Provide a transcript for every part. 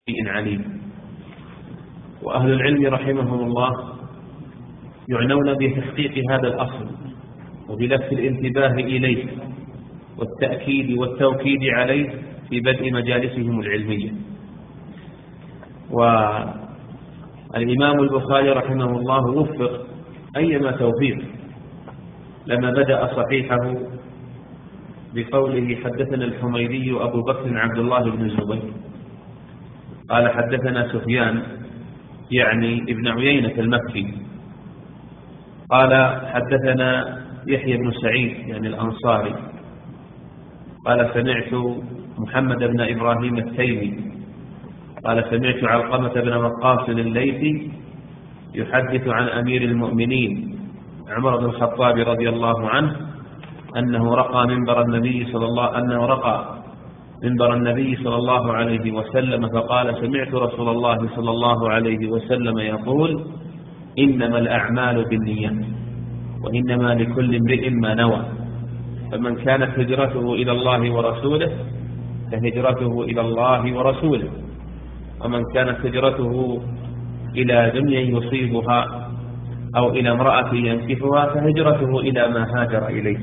عليم. وأهل العلم رحمهم الله يعنون بتحقيق هذا الأصل وبلفت الانتباه إليه والتأكيد والتوكيد عليه في بدء مجالسهم العلمية. والإمام البخاري رحمه الله وفق أيما توفيق لما بدأ صحيحه بقوله: حدثنا الحميدي أبو بكر عبد الله بن الزبير قال حدثنا سفيان يعني ابن عيينة المكي قال حدثنا يحيى بن سعيد يعني الأنصاري قال سمعت محمد بن إبراهيم التيمي قال سمعت علقمة بن وقاص الليثي يحدث عن أمير المؤمنين عمر بن الخطاب رضي الله عنه أنه رقى منبر النبي صلى الله عليه وسلم فقال: سمعت رسول الله صلى الله عليه وسلم يقول: إنما الأعمال بالنيات وإنما لكل امرئ ما نوى، فمن كانت هجرته إلى الله ورسوله فهجرته إلى الله ورسوله، ومن كانت هجرته إلى دنيا يصيبها أو إلى امرأة ينكحها فهجرته إلى ما هاجر إليه.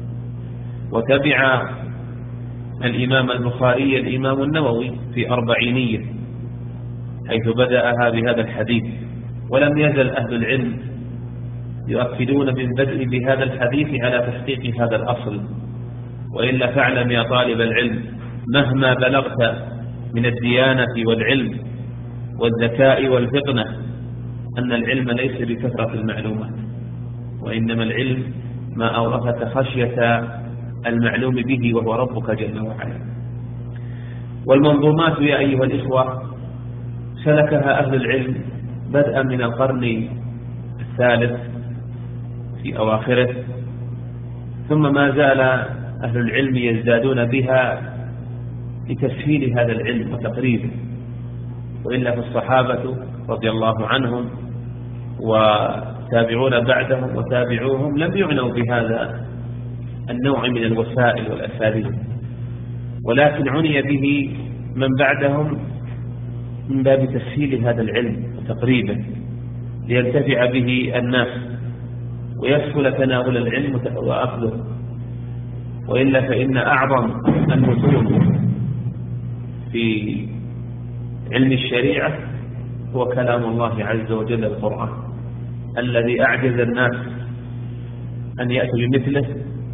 وتبع الإمام البخاري الإمام النووي في أربعينية حيث بدأها بهذا الحديث، ولم يزل أهل العلم يؤكدون بالبدء بهذا الحديث على تحقيق هذا الأصل. وإلا فاعلم يا طالب العلم مهما بلغت من الديانة والعلم والذكاء والفطنة أن العلم ليس بكثرة المعلومات، وإنما العلم ما أورثك خشية المعلوم به وهو ربك جل وعلا. والمنظومات يا أيها الإخوة سلكها أهل العلم بدءا من القرن الثالث في أواخره، ثم ما زال أهل العلم يزدادون بها لتسهيل هذا العلم وتقريبه. وإلا فالصحابة رضي الله عنهم وتابعون بعدهم وتابعوهم لم يعنوا بهذا النوع من الوسائل والأساليب، ولكن عني به من بعدهم من باب تسهيل هذا العلم وتقريبه لينتفع به الناس ويسهل تناول العلم وأخذه. وإلا فإن أعظم المتون في علم الشريعة هو كلام الله عز وجل القرآن الذي أعجز الناس أن يأتوا بمثله،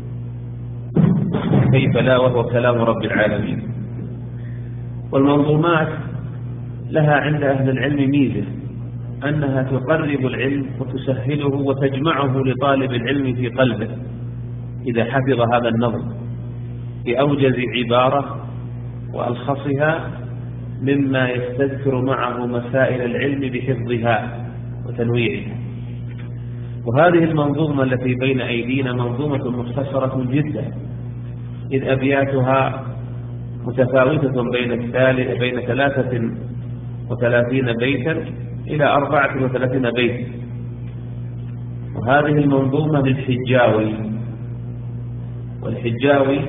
كيف لا وهو كلام رب العالمين. والمنظومات لها عند أهل العلم ميزة أنها تقرب العلم وتسهله وتجمعه لطالب العلم في قلبه إذا حفظ هذا النظم بأوجز عبارة وألخصها مما يستذكر معه مسائل العلم بحفظها وتنويعها. وهذه المنظومة التي بين أيدينا منظومة مختصرة جدا، إذ أبياتها متفاوتة بين 33 بيتا إلى 34 بيتا. وهذه المنظومة للحجاوي، والحجاوي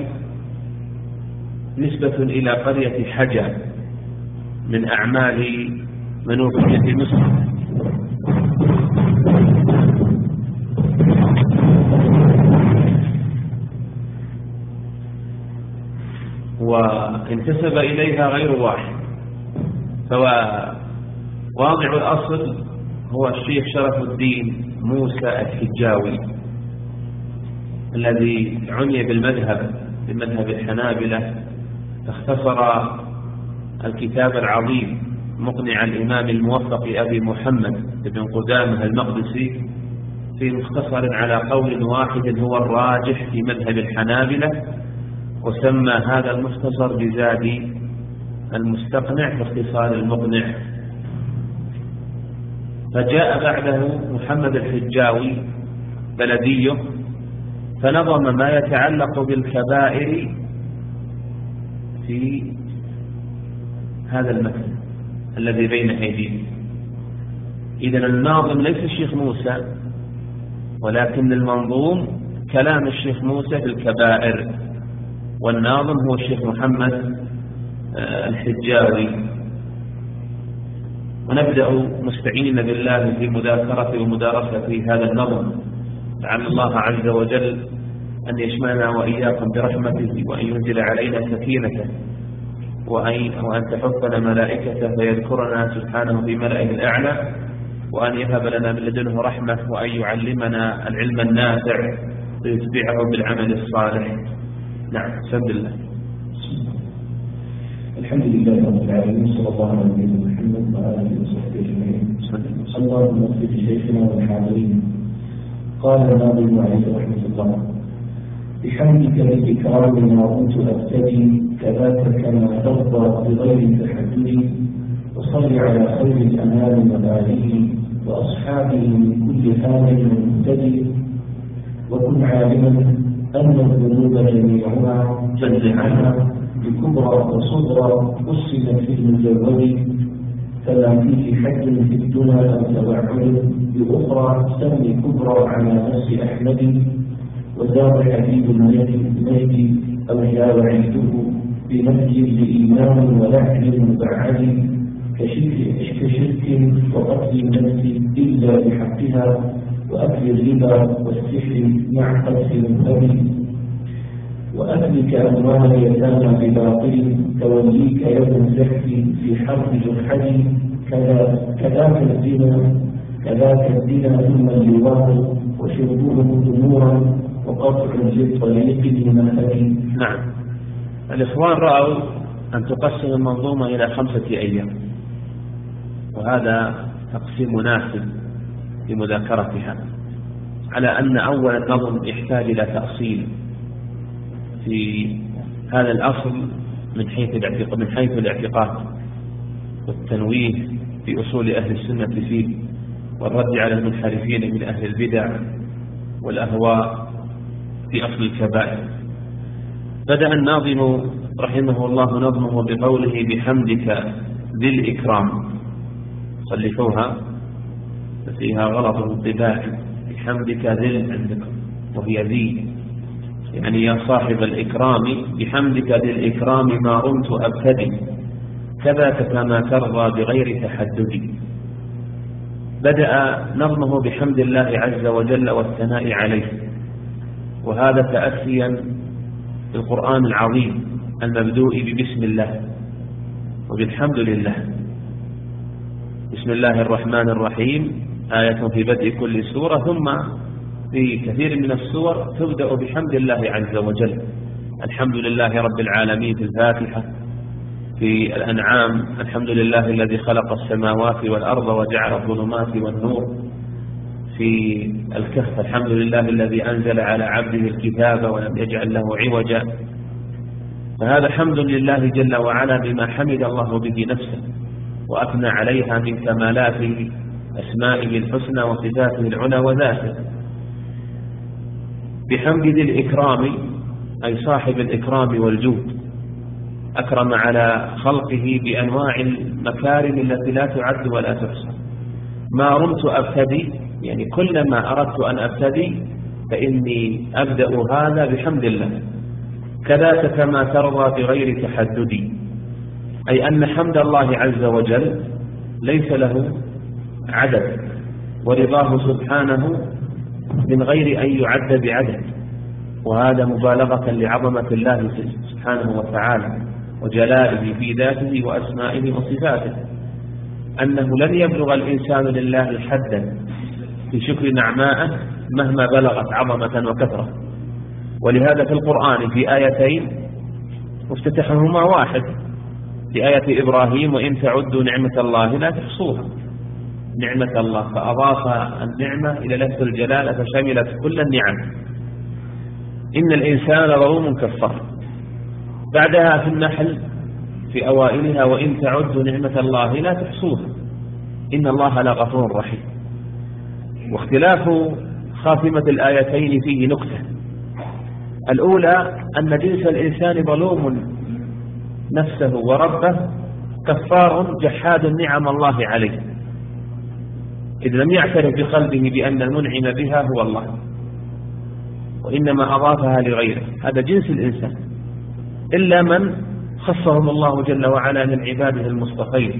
نسبة إلى قرية حجا من أعمال منوفية مصر. وانتسب إليها غير واحد، فواضع الأصل هو الشيخ شرف الدين موسى الحجاوي الذي عني بمذهب الحنابلة، اختصر الكتاب العظيم مقنع الإمام الموفق أبي محمد بن قدامة المقدسي في مختصر على قول واحد هو الراجح في مذهب الحنابلة، وسمى هذا المختصر بزاد المستقنع في اختصار المقنع. فجاء بعده محمد الحجاوي بلديه فنظم ما يتعلق بالكبائر في هذا المتن الذي بين أيدينا. إذن الناظم ليس الشيخ موسى، ولكن المنظوم كلام الشيخ موسى في الكبائر، والناظم هو الشيخ محمد الحجاوي. ونبدأ مستعينين بالله في مذاكرة ومدارسة في هذا النظم، لعل الله عز وجل أن يشملنا وإياكم برحمته، وأن ينزل علينا سكينته، وأن تحفنا ملائكته فيذكرنا سبحانه في ملئه الأعلى، وأن يهب لنا من لدنه رحمة، وأن يعلمنا العلم النافع ويتبعه بالعمل الصالح. نعم، بسم الله. الحمد لله رب العالمين، صلى الله على نبينا محمد وعلى اله وصحبه اجمعين. اللهم اغفر لشيخنا والحاضرين. قال الناظم عليه رحمه الله: بحمدك للإكرام ما كنت أبتدي، كذاك كما ترضى بغير تحدد، وصل على خير الأنام وآله وأصحابه من كل حال مهتدي، وكن عالما أن الذنوب جميعها جزعها بكبرى وصغرى قسمت في المجود، فما فيه حد في الدنيا أو تبعد، بأخرى سمي كبرى على نفس أحمد، وزاد حبيب المجد أو جاء وعيده بنفي لإيمان ولحن مبعد، كشرك وقتل النفس إلا بحقها، وأكل الربا والسحر مع قتل المنهب، وأهلك أموال اليتامى بباطل، توليك يد الزحف في حرب جحد، كذاك الزنا ثم اللواط، وشربوه دمورا وقطع للطريق بمنهج. نعم، الإخوان رأوا أن تقسم المنظومة إلى 5 أيام، وهذا تقسيم مناسب لمذاكرتها، على أن أول النظم يحتاج إلى تأصيل في هذا الأصل من حيث الاعتقاد والتنويه في أصول أهل السنة فيه، والرد على المنحرفين من أهل البدع والأهواء في أصل الكبائر. بدأ الناظم رحمه الله نظمه بقوله: بحمدك ذي الإكرام. صلحوها فيها غلط الطباع، بحمدك ذي عندكم وهي ذي، يعني يا صاحب الإكرام، بحمدك ذي الإكرام ما رمت أبتدي، كذاك كما ترضى بغير تحدد. بدأ نظمه بحمد الله عز وجل والثناء عليه، وهذا تأسيا بالقرآن العظيم المبدوء ببسم الله وبالحمد لله. بسم الله الرحمن الرحيم آية في بدء كل سورة، ثم في كثير من السور تبدأ بحمد الله عز وجل. الحمد لله رب العالمين في الفاتحة، في الأنعام الحمد لله الذي خلق السماوات والأرض وجعل الظلمات والنور، في الكهف الحمد لله الذي أنزل على عبده الكتاب ولم يجعل له عوجا. فهذا حمد لله جل وعلا بما حمد الله به نفسه وأثنى عليها من كمالات أسمائه الحسنى وصفاته العلى وذاته. بحمد ذي الإكرام أي صاحب الإكرام والجود، أكرم على خلقه بأنواع المكارم التي لا تعد ولا تحصى. ما رمت أبتدي، يعني كلما أردت أن أبتدي فإني أبدأ هذا بحمد الله. كذاك كما ترضى بغير تحدد، أي أن حمد الله عز وجل ليس له عدد، ورضاه سبحانه من غير أن يعد بعدد، وهذا مبالغة لعظمة الله سبحانه وتعالى وجلائه في ذاته وأسمائه وصفاته، أنه لن يبلغ الإنسان لله حدا في شكر نعمائه مهما بلغت عظمة وكثرة. ولهذا في القرآن في آيتين مفتتحهما واحد، في آية إبراهيم: وإن تعدوا نعمة الله لا تحصوها. نعمة الله، فأضاف النعمة إلى لفظ الجلالة فشملت كل النعم. إن الإنسان لظلوم كفار. بعدها في النحل في أوائلها: وإن تعدوا نعمة الله لا تحصوها إن الله لغفور رحيم. واختلاف خاتمة الآيتين فيه نكتة. الأولى أن جنس الإنسان ظلوم نفسه وربه، كفار جحاد نعم الله عليه، إذ لم يعترف بقلبه بأن المنعم بها هو الله، وإنما أضافها لغيره. هذا جنس الإنسان، إلا من خصهم الله جل وعلا من عباده المصطفين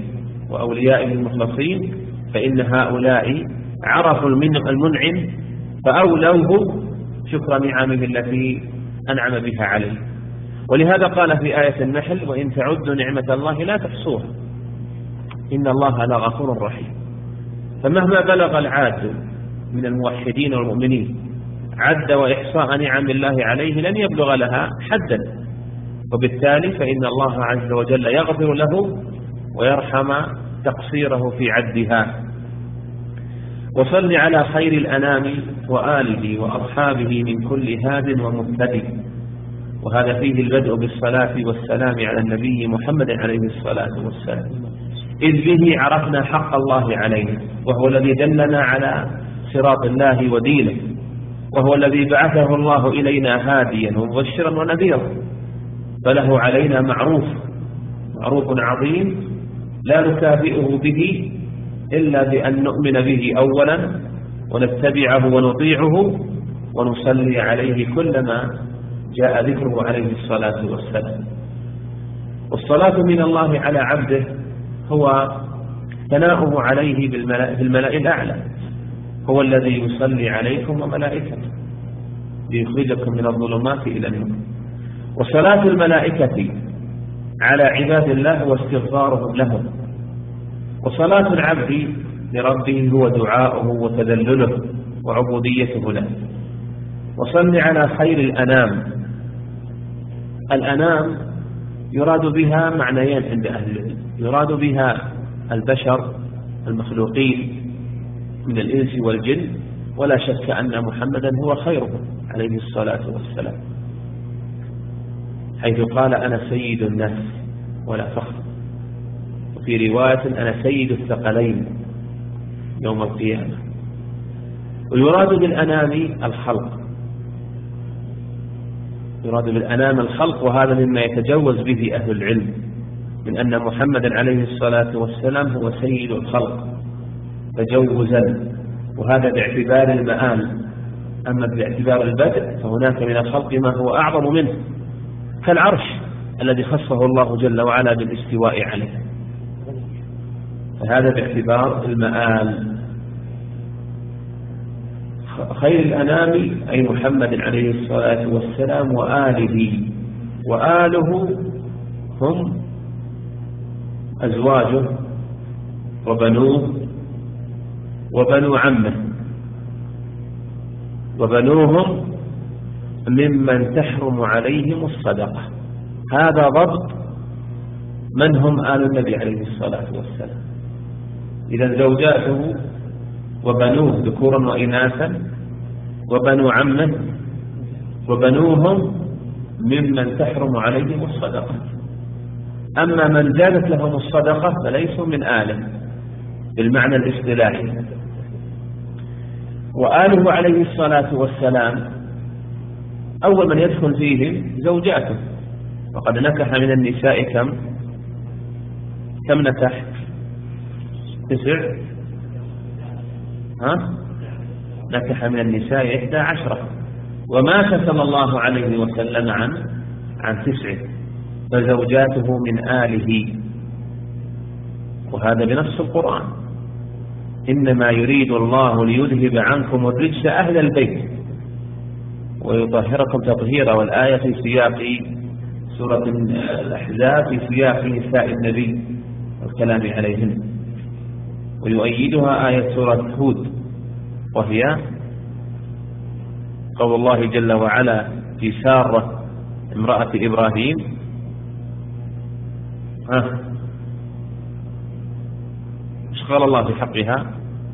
وأوليائه المخلصين، فإن هؤلاء عرفوا المنعم فأولوه شكر نعمه التي أنعم بها عليه. ولهذا قال في آية النحل: وإن تعدوا نعمة الله لا تحصوها إن الله لغفور رحيم. فمهما بلغ العاد من الموحدين والمؤمنين عد وإحصاء نعم الله عليه لن يبلغ لها حدا، وبالتالي فإن الله عز وجل يغفر له ويرحم تقصيره في عدها. وصل على خير الأنام وآله وأصحابه من كل هاد ومهتدي. وهذا فيه البدء بالصلاة والسلام على النبي محمد عليه الصلاة والسلام، إذ به عرفنا حق الله علينا، وهو الذي دلنا على صراط الله ودينه، وهو الذي بعثه الله إلينا هاديا ومبشرا ونذيرا، فله علينا معروف عظيم لا نكافئه به إلا بأن نؤمن به أولا ونتبعه ونطيعه ونصلي عليه كلما جاء ذكره عليه الصلاة والسلام. والصلاة من الله على عبده هو ثناؤه عليه بالملأ الأعلى، هو الذي يصلي عليكم وملائكته ليخرجكم من الظلمات إلى النور. وصلاة الملائكة على عباد الله واستغفارهم لهم. وصلاة العبد لربه هو دعاؤه وتذلله وعبوديته له. وصل على خير الأنام. الأنام يراد بها معنيان عند أهل العلم، يراد بها البشر المخلوقين من الإنس والجن، ولا شك أن محمدا هو خيرهم عليه الصلاة والسلام، حيث قال: أنا سيد الناس ولا فخر. وفي رواية: أنا سيد الثقلين يوم القيامة. ويراد بالأنام الخلق، يراد بالأنام الخلق، وهذا مما يتجوز به أهل العلم من أن محمدا عليه الصلاة والسلام هو سيد الخلق تجوزا، وهذا باعتبار المآل. أما باعتبار البدء فهناك من الخلق ما هو أعظم منه، كالعرش الذي خصه الله جل وعلا بالاستواء عليه، فهذا باعتبار المآل. خير الأنام أي محمد عليه الصلاة والسلام وآله. وآله هم أزواجه وبنوه وبنو عمه، وبنوهم ممن تحرم عليهم الصدقة. هذا ضبط من هم آل النبي عليه الصلاة والسلام. إذا زوجاته وبنوه ذكورا وإناثا وبنو عمه وبنوهم ممن تحرم عليهم الصدقة. أما من زادت لهم الصدقة فليسوا من آله بالمعنى الاصطلاحي. وآله عليه الصلاة والسلام أول من يدخل فيهم زوجاته، وقد نكح من النساء كم نكح؟ 9. نكح من النساء 11، ومات صلى الله عليه وسلم عن 9، فزوجاته من آله. وهذا بنص القرآن: إنما يريد الله ليذهب عنكم الرجس أهل البيت ويطهركم تطهيرا. والآية في سياق سورة الأحزاب في سياق نساء النبي والكلام عليهن، ويؤيدها آية سورة هود، وهي قول الله جل وعلا في سارة امرأة إبراهيم: ايش قال الله في حقها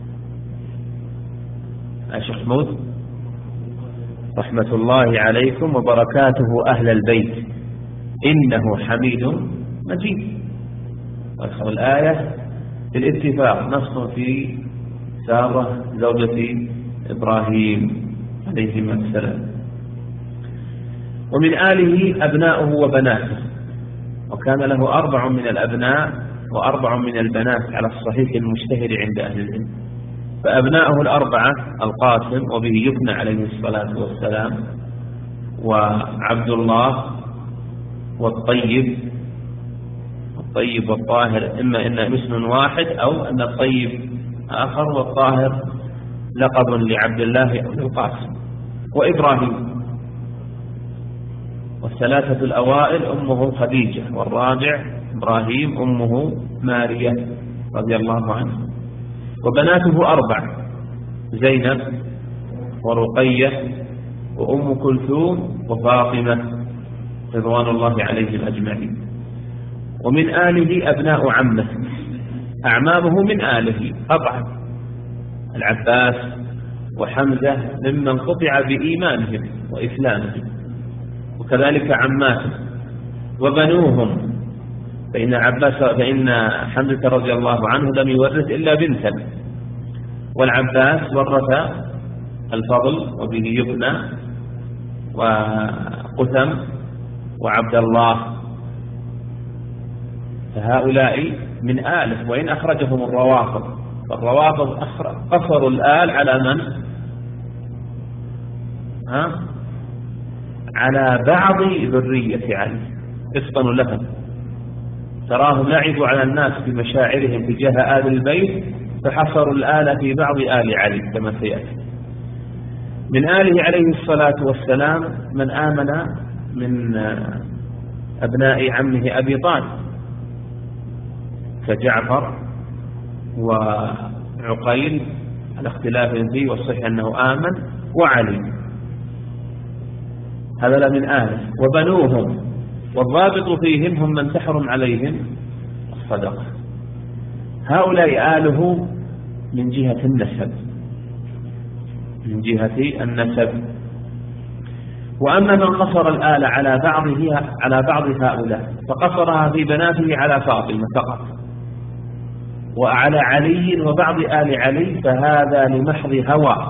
يا شيخ حمود؟ رحمة الله عليكم وبركاته أهل البيت إنه حميد مجيد. والآية بالاتفاق نص في سارة زوجة إبراهيم عليهما السلام. ومن آله أبناؤه وبناته، وكان له 4 من الأبناء و4 من البنات على الصحيح المشتهر عند أهل العلم. فأبناؤه 4 القاسم، وبه يبنى عليه الصلاة والسلام، وعبد الله والطيب الطيب والطاهر إما إن اسم واحد أو أن الطيب آخر والطاهر لقب لعبد الله أو للقاسم. وإبراهيم، والثلاثة الأوائل أمه خديجة، والرابع إبراهيم أمه ماريا رضي الله عنها. وبناته 4: زينب ورقية وأم كلثوم وفاطمة رضوان الله عليهم أجمعين. ومن آله أبناء عمه، أعمامه من آله طبعا، العباس وحمزة ممن قطع بإيمانهم وإسلامهم، وكذلك عماته. وبنوهم، فإن حمزة رضي الله عنه لم يورث إلا بنتا، والعباس ورث الفضل وبه يبنى وقثم وعبد الله، فهؤلاء من آله، وإن أخرجهم الروافض، فالروافض قصروا الآل على من؟ على بعض ذرية علي، قسطا لهم، تراهم لعبوا على الناس بمشاعرهم تجاه آل البيت، فحصروا الآل في بعض آل علي كما سيأتي. من آله عليه الصلاة والسلام من آمن من أبناء عمه أبي طالب، فجعفر وعقيل على اختلاف فيه، والصحيح أنه آمن، وعلي، هذا من آله. وبنوهم، والضابط فيهم هم من تحرم عليهم الصدقة. هؤلاء آله من جهة النسب، من جهة النسب. وأما من قصر الآل على بعض هؤلاء فقصرها في بناته على فاطمة فقط، وعلى علي وبعض آل علي، فهذا لمحض هوى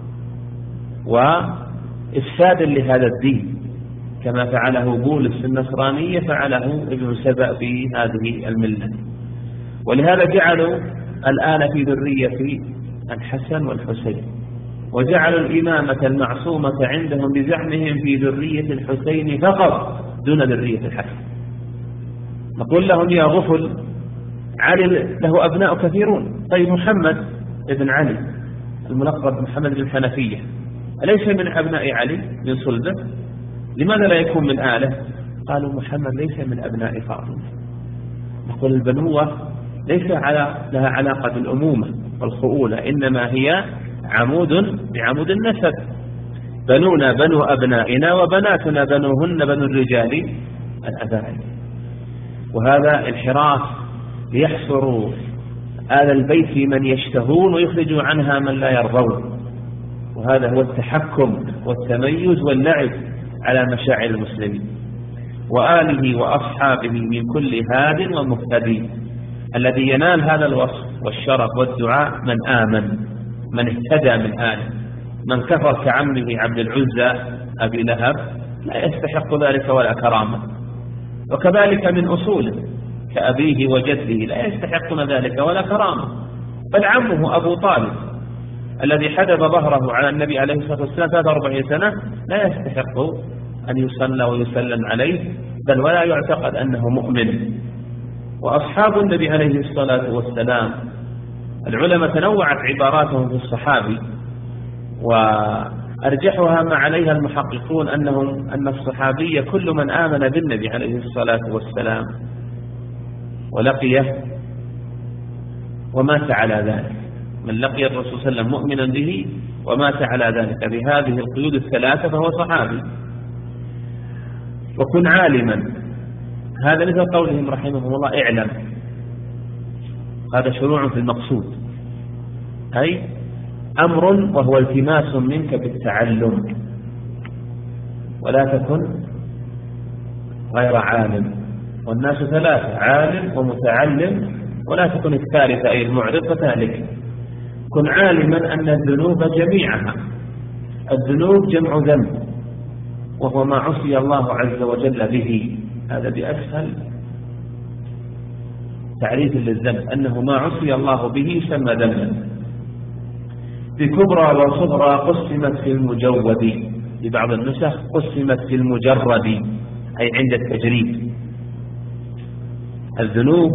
وإفساد لهذا الدين، كما فعله بولس في النصرانية فعله ابن سبأ في هذه الملة. ولهذا جعلوا الآن في ذرية الحسن والحسين، وجعلوا الإمامة المعصومة عندهم بزعمهم في ذرية الحسين فقط دون ذرية الحسن. نقول لهم يا غفل، علي له أبناء كثيرون، طيب محمد ابن علي الملقب محمد بن الحنفية أليس من أبناء علي من صلبه؟ لماذا لا يكون من آله؟ قالوا محمد ليس من أبناء فاطمة. نقول البنوة ليس لها علاقة بالأمومة والخؤولة، إنما هي عمود بعمود النسب. بنونا بنو أبنائنا، وبناتنا بنوهن بنو الرجال الأبائل. وهذا انحراف ليحصروا آل البيت في من يشتهون ويخرجوا عنها من لا يرضون، وهذا هو التحكم والتميز واللعب على مشاعر المسلمين. وآله وأصحابه من كل هاد ومهتدي. الذي ينال هذا الوصف والشرف والدعاء من آمن، من اهتدى من آله. من كفر كعمه عبد العزى أبي لهب لا يستحق ذلك ولا كرامة، وكذلك من أصوله كأبيه وجده لا يستحقون ذلك ولا كرامة. بل عمه أبو طالب الذي حدب ظهره على النبي عليه الصلاة والسلام 43 سنة لا يستحق أن يصلى ويسلم عليه، بل ولا يعتقد أنه مؤمن. وأصحاب النبي عليه الصلاة والسلام العلماء تنوعت عباراتهم في الصحابي، وأرجحها ما عليها المحققون أن الصحابي كل من آمن بالنبي عليه الصلاة والسلام ولقيه ومات على ذلك. من لقي الرسول صلى الله عليه وسلم مؤمنا به ومات على ذلك بهذه القيود الثلاثة فهو صحابي. وكن عالما، هذا مثل قولهم رحمهم الله اعلم، هذا شروع في المقصود، أي أمر وهو التماس منك بالتعلم، ولا تكن غير عالم. والناس ثلاثة: عالم ومتعلم، ولا تكن الثالثة أي المعرض فتهلك. كن عالما أن الذنوب جميعها، الذنوب جمع ذنب، وهو ما عصي الله عز وجل به. هذا بأسهل تعريف للذنب، أنه ما عصي الله به يسمى ذنبا. بكبرى وصغرى قسمت في المجود، ببعض النسخ قسمت في المجرد، أي عند التجريد. الذنوب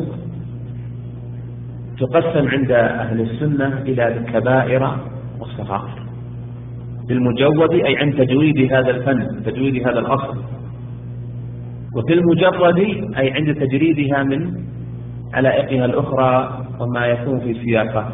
تقسم عند أهل السنة إلى كبائر وصغائر بالمجود، أي عند تجويد هذا الفن، تجويد هذا الأصل، وفي المجرد أي عند تجريدها من علائقها الأخرى وما يكون في سياقها.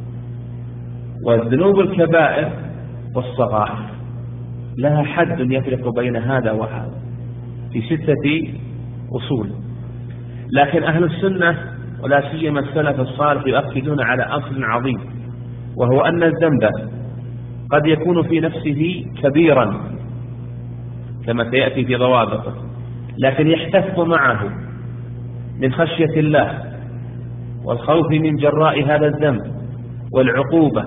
والذنوب الكبائر والصغائر لها حد يفرق بين هذا وهذا في 6 أصول، لكن أهل السنة ولا سيما السلف الصالح يؤكدون على أصل عظيم، وهو أن الذنب قد يكون في نفسه كبيرا كما سيأتي في ضوابطه، لكن يحتف معه من خشية الله والخوف من جراء هذا الذنب والعقوبة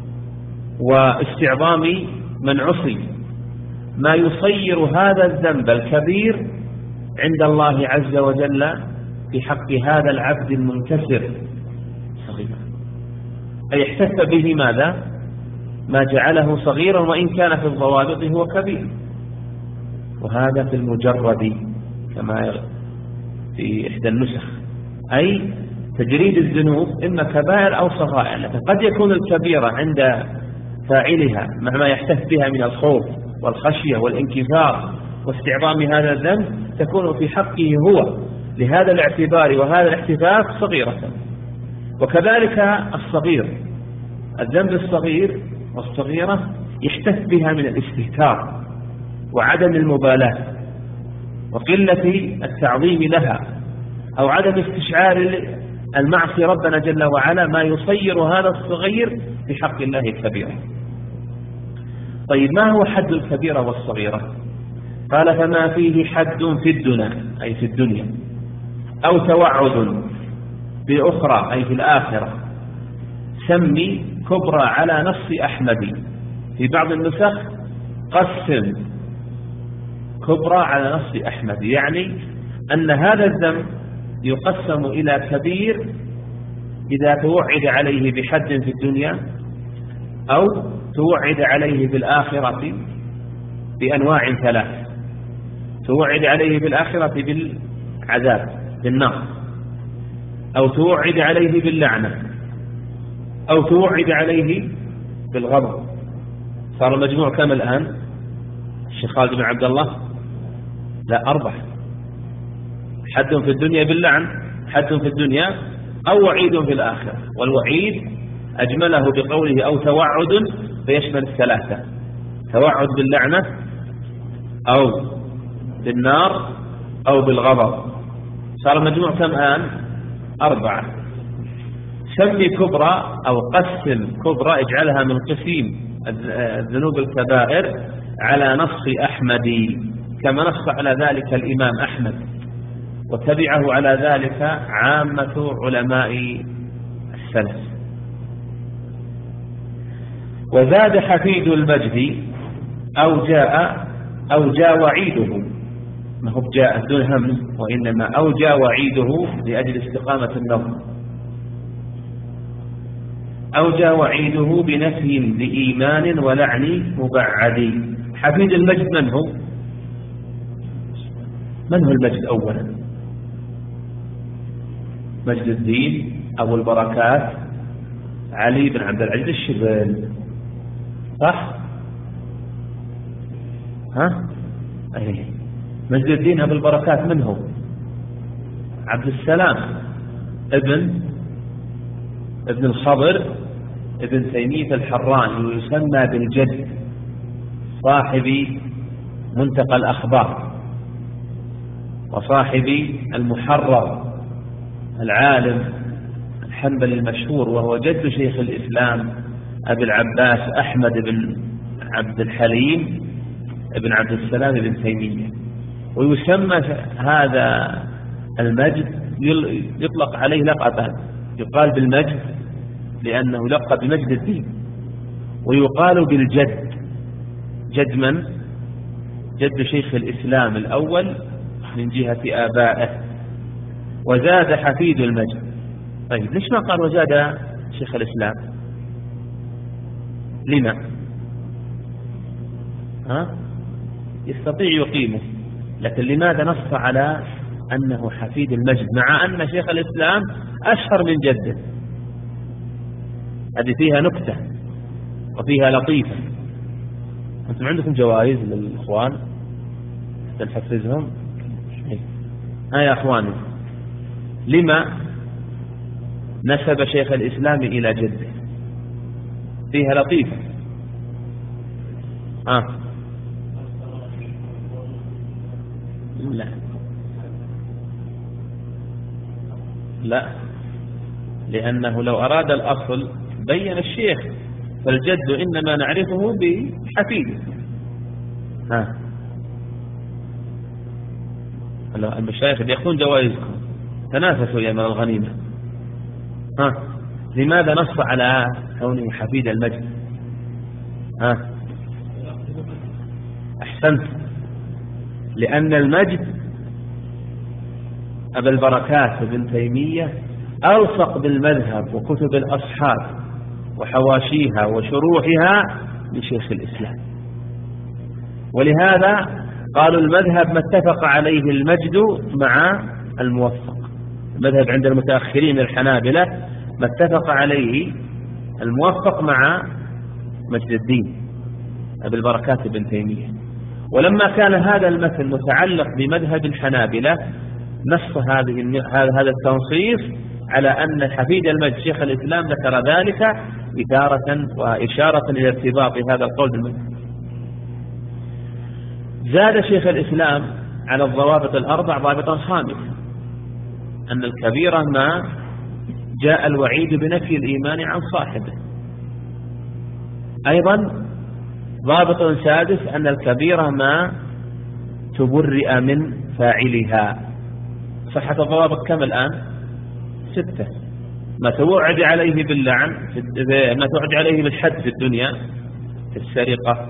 واستعظام من عصي ما يصير هذا الذنب الكبير عند الله عز وجل في حق هذا العبد المنكسر صغيرا، أي احتف به ماذا؟ ما جعله صغيرا وإن كان في الضوابط هو كبير. وهذا في المجرد كما في إحدى النسخ، أي تجريد الذنوب إما كبائر أو صغائر، لكن قد يكون الكبيرة عند فاعلها مع ما يحتف بها من الخوف والخشية والانكسار واستعظام هذا الذنب تكون في حقه هو لهذا الاعتبار وهذا الاحتفاف صغيرة. وكذلك الصغير، الذنب الصغير والصغيرة يحتف بها من الاستهتار وعدم المبالاة وقلة التعظيم لها أو عدم استشعار المعصية ربنا جل وعلا ما يصير هذا الصغير في حق الله كبيرا. طيب ما هو حد الكبيرة والصغيرة؟ قال فما فيه حد في الدنيا أي في الدنيا أو توعد بأخرى أي في الآخرة سمي كبرى على نص أحمد. في بعض النسخ قسم كبرى على نص أحمد، يعني أن هذا الذنب يقسم إلى كبير إذا توعد عليه بحد في الدنيا أو توعد عليه بالآخرة بأنواع 3. توعد عليه بالآخرة بالعذاب بالنار، أو توعد عليه باللعنة، أو توعد عليه بالغضب. صار المجموع كم الآن؟ الشيخ خالد بن عبد الله؟ لا 4. حد في الدنيا باللعن، حد في الدنيا، أو وعيد في الآخرة. والوعيد أجمله بقوله أو توعد فيشمل 3: توعد باللعنة أو بالنار أو بالغضب. صار المجموع كم الآن؟ 4. سمي كبرى أو قسم كبرى اجعلها من قسيم الذنوب الكبائر على نص أحمد، كما نص على ذلك الإمام أحمد وتبعه على ذلك عامة علماء السلف. وزاد حفيد المجد أو جاء وعيده، ما هو جاء دون همز وإنما أو جاء وعيده لأجل استقامة النظم، أو جاء وعيده بنفي لإيمان ولعن مبعد. حفيد المجد من هو؟ من هو المجد أولا؟ مجد الدين أبو البركات علي بن عبد العزيز الشبل، صح؟ ها؟ أيه. مجد الدين أبو البركات من هو؟ عبد السلام ابن الخضر ابن تيمية الحراني، ويسمى بالجد، صاحب منتقى الأخبار وصاحب المحرر العالم الحنبلي المشهور، وهو جد شيخ الإسلام أبي العباس أحمد بن عبد الحليم ابن عبد السلام بن تيمية. ويسمى هذا المجد يطلق عليه لقبان، يقال بالمجد لأنه لقب بمجد الدين، ويقال بالجد. جد من؟ جد شيخ الإسلام الأول من جهة آبائه. وزاد حفيد المجد. طيب ليش ما قال وزاد شيخ الإسلام؟ لما؟ يستطيع يقيمه، لكن لماذا نص على أنه حفيد المجد، مع أن شيخ الإسلام أشهر من جده. هذه فيها نكتة وفيها لطيفة. أنتم عندكم جوائز للإخوان تنحفزهم؟ يا أخواني، لما نسب شيخ الإسلام إلى جده؟ فيها لطيفة. لا، لأنه لو أراد الأصل بين الشيخ، فالجد إنما نعرفه بحفيده. المشايخ يأخذون جوائزكم، تنافسوا يا من الغنيمة. لماذا نص على كونه حفيد المجد؟ أحسنت، لأن المجد أبا البركات ابن تيمية ألصق بالمذهب وكتب الأصحاب وحواشيها وشروحها لشيخ الإسلام، ولهذا قالوا المذهب ما اتفق عليه المجد مع الموفق. المذهب عند المتأخرين الحنابلة ما اتفق عليه الموفق مع مجد الدين أبي البركات ابن تيمية. ولما كان هذا المثل متعلق بمذهب الحنابلة، نص هذا التنصيص على أن حفيد المجد شيخ الإسلام ذكر ذلك إثارة وإشارة إلى ارتباط هذا القول بالمذهب. زاد شيخ الإسلام على الضوابط الأربع ضابطا خامسا، أن الكبيرة ما جاء الوعيد بنفي الإيمان عن صاحبه. أيضا ضابط سادس، أن الكبيرة ما تبرئ من فاعلها. صحة الضوابط كم الآن؟ 6. ما توعد عليه باللعن، ما توعد عليه بالحد في الدنيا، في السرقة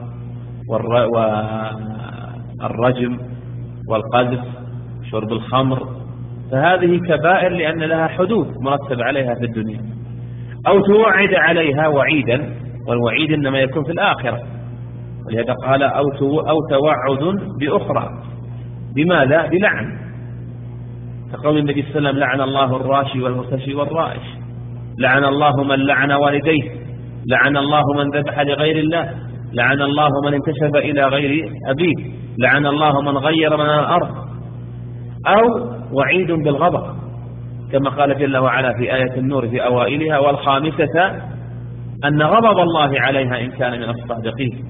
والرجم والقذف شرب الخمر، فهذه كبائر لأن لها حدود مرتب عليها في الدنيا. أو توعد عليها وعيدا، والوعيد إنما يكون في الآخرة، ولهذا قال أو توعد بأخرى. بماذا؟ بلعن، كقول النبي صلى الله عليه وسلم: لعن الله الراشي والمرتشي والرائش، لعن الله من لعن والديه، لعن الله من ذبح لغير الله، لعن الله من انتسب إلى غير أبيه، لعن الله من غير من الأرض. أو وعيد بالغضب، كما قال جل وعلا في آية النور في أوائلها: والخامسة أن غضب الله عليها إن كان من الصادقين.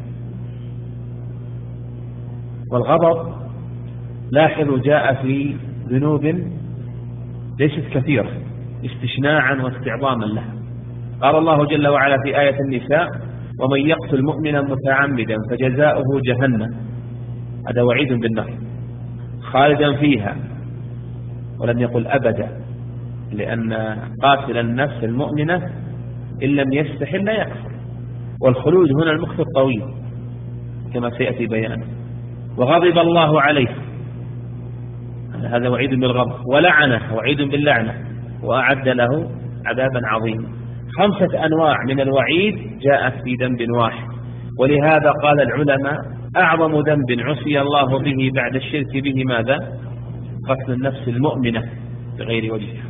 والغضب لاحظوا جاء في ذنوب ليست كثيرة استشناعا واستعظاما لها. قال الله جل وعلا في آية النساء: ومن يقتل مؤمنا متعمدا فجزاؤه جهنم. هذا وعيد بالنار خالدا فيها، ولم يقل أبدا، لأن قاتل النفس المؤمنة إن لم يستحل لا يكفر، والخلود هنا المكث الطويل كما سيأتي بيانه. وغضب الله عليه، هذا وعيد بالغضب. ولعنه، وعيد باللعنة، وأعد له عذابا عظيما. 5 أنواع من الوعيد جاءت في ذنب واحد. ولهذا قال العلماء: أعظم ذنب عصي الله به بعد الشرك به ماذا؟ قتل النفس المؤمنة بغير وجهها.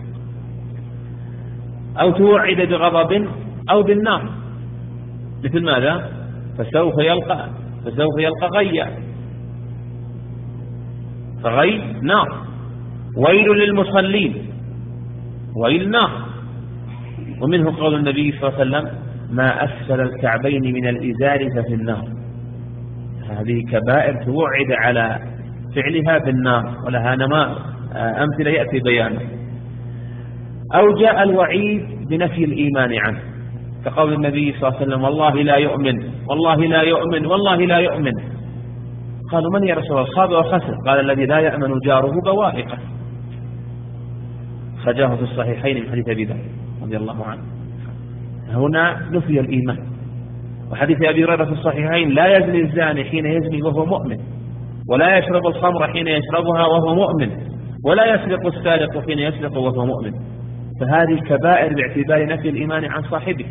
أو توعد بغضب أو بالنار، مثل ماذا؟ فسوف يلقى غيا، فغي نار. ويل للمصلين، ويل نار. ومنه قول النبي صلى الله عليه وسلم: ما أسفل الكعبين من الإزار ففي النار. هذه كبائر توعد على فعلها بالنار، ولها أمثلة يأتي بيانه. أو جاء الوعيد بنفي الإيمان عنه، كقول النبي صلى الله عليه وسلم: والله لا يؤمن، والله لا يؤمن، والله لا يؤمن. قالوا: من يا رسول الله؟ خاب وخسر. قال: الذي لا يأمن جاره بوائقه. خرجه في الصحيحين من حديث أبي ذر رضي الله عنه. هنا نفي الإيمان. وحديث أبي هريرة في الصحيحين: لا يزني الزاني حين يزني وهو مؤمن، ولا يشرب الخمر حين يشربها وهو مؤمن، ولا يسرق السارق حين يسرق وهو مؤمن. فهذه كبائر باعتبار نفي الإيمان عن صاحبه.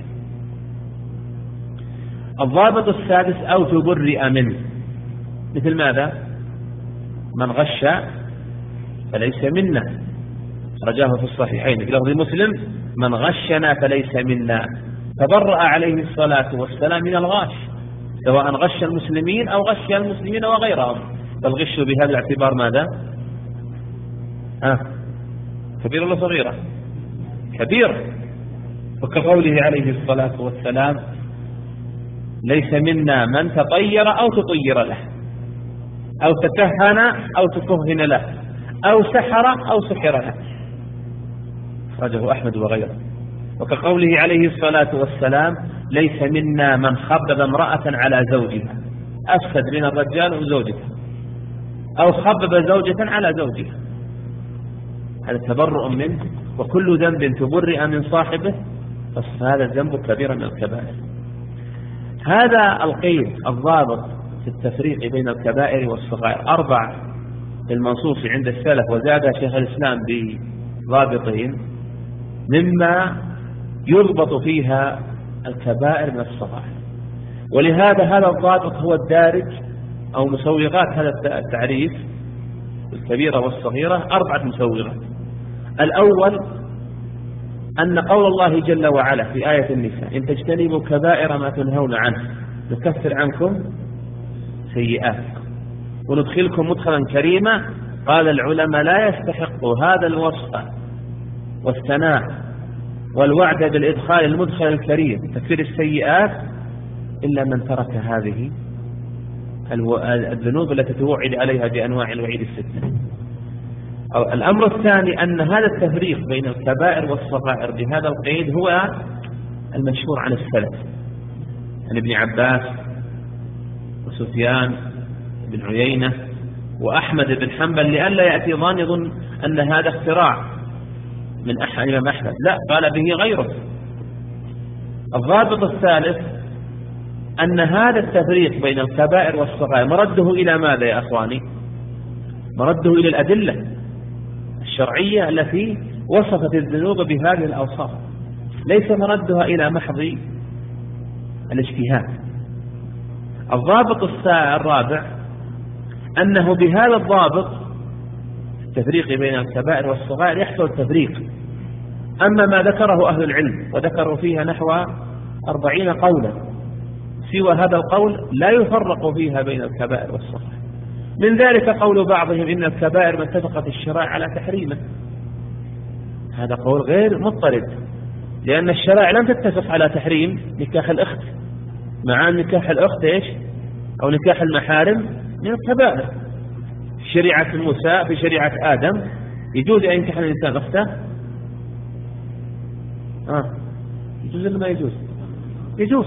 الضابط السادس: أو تبرئ منه، مثل ماذا؟ من غش فليس منا، رجاه في الصحيحين في لفظ مسلم: من غشنا فليس منا. تبرأ عليه الصلاة والسلام من الغاش، سواء غش المسلمين أو غش المسلمين وغيرهم. فالغش بهذا الاعتبار ماذا؟ كبير ولا صغيرة؟ كبير. وكقوله عليه الصلاة والسلام: ليس منا من تطير أو تطير له، أو تكهن أو تكهن له، أو سحر أو سحر له، أخرجه أحمد وغيره. وكقوله عليه الصلاة والسلام: ليس منا من خبب امرأة على زوجها، أفسد من الرجال وزوجها، أو خبب زوجة على زوجها. هذا تبرؤ منه، وكل ذنب تبرئ من صاحبه فهذا الذنب كبير من الكبائر. هذا القيد الضابط في التفريق بين الكبائر والصغائر 4 المنصوص عند السلف، وزاد شيخ الإسلام بضابطين مما يضبط فيها الكبائر من الصغائر. ولهذا هذا الضابط هو الدارج أو مسوغات هذا التعريف: الكبيرة والصغيرة 4 مسوغات. الأول أن قول الله جل وعلا في آية النساء: إن تجتنبوا كبائر ما تنهون عنه نكفر عنكم سيئاتكم وندخلكم مدخلا كريما. قال العلماء: لا يستحق هذا الوصف والثناء والوعد بالإدخال المدخل الكريم تكفير السيئات إلا من ترك هذه الذنوب التي توعد عليها بأنواع الوعيد الستة. الأمر الثاني أن هذا التفريق بين الكبائر والصغائر بهذا القيد هو المشهور عن السلف، عن ابن عباس وسفيان بن عيينة وأحمد بن حنبل، لئلا يأتي ظان يظن أن هذا اختراع من الإمام أحمد، لا، قال به غيره. الضابط الثالث أن هذا التفريق بين الكبائر والصغائر مرده إلى ماذا يا أخواني؟ مرده إلى الأدلة الشرعية التي وصفت الذنوب بهذه الأوصاف، ليس مردها إلى محض الاجتهاد. الضابط الرابع أنه بهذا الضابط التفريق بين الكبائر والصغائر يحصل التفريق. أما ما ذكره أهل العلم وذكروا فيها نحو 40 قولا، سوى هذا القول لا يفرق فيها بين الكبائر والصغائر. من ذلك قول بعضهم إن الكبائر ما اتفقت الشرائع على تحريمه. هذا قول غير مضطرد، لأن الشرائع لم تتفق على تحريم نكاح الأخت، مع أن نكاح الأخت إيش؟ أو نكاح المحارم من الكبائر. في شريعة موسى، في شريعة آدم يجوز أن ينكح الإنسان أخته؟ يجوز ولا ما يجوز؟ يجوز.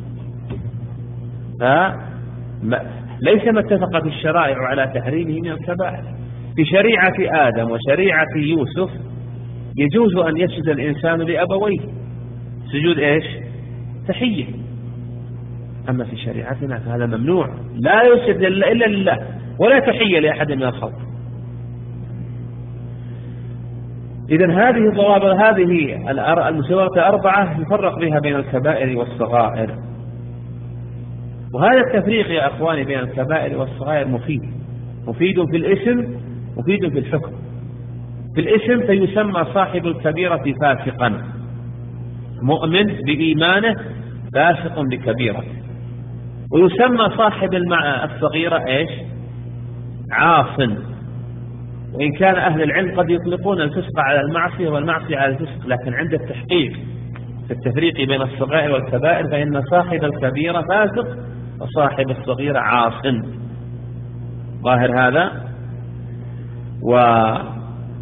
ليس ما اتفقت الشرائع على تحريمه من الكبائر. في شريعة آدم وشريعة يوسف يجوز أن يسجد الإنسان لأبويه سجود إيش؟ تحية. أما في شريعتنا فهذا ممنوع، لا يسجد إلا لله ولا تحية لأحد من الخلق. إذن هذه الضوابط، هذه المسوغات 4 يفرق بها بين الكبائر والصغائر. وهذا التفريق يا أخواني بين الكبائر والصغائر مفيد في الاسم، مفيد في الحكم. في الاسم فيسمى صاحب الكبيرة فاسقا، مؤمن بإيمانه فاسق بكبيرة. ويسمى صاحب الصغيرة إيش؟ عاص. وإن كان أهل العلم قد يطلقون الفسق على المعصية والمعصية على الفسق، لكن عند التحقيق في التفريق بين الصغائر والكبائر فإن صاحب الكبيرة فاسق وصاحب الصغيرة عاص. ظاهر هذا. ومع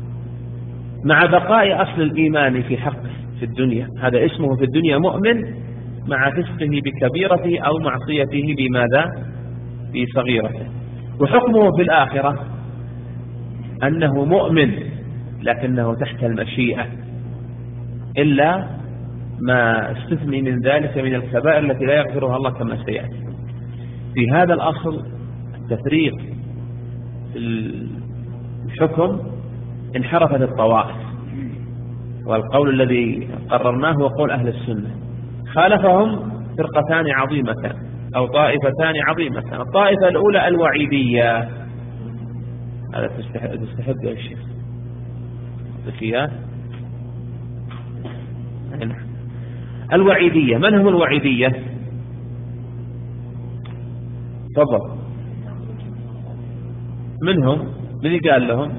بقاء أصل الإيمان في حقه في الدنيا، هذا اسمه في الدنيا مؤمن مع فسقه بكبيرته أو معصيته بماذا؟ بصغيرته. وحكمه في الآخرة أنه مؤمن لكنه تحت المشيئة، إلا ما استثني من ذلك من الكبائر التي لا يغفرها الله كما سيأتي. في هذا الأصل التفريق في الحكم انحرفت الطوائف، والقول الذي قررناه هو قول أهل السنة. خالفهم فرقتان عظيمتان أو طائفتان عظيمتان. الطائفة الأولى الوعيدية، هذا تستحب يا الشيخ ذكيات. الوعيدية، من هم الوعيدية؟ تفضل. منهم من قال لهم؟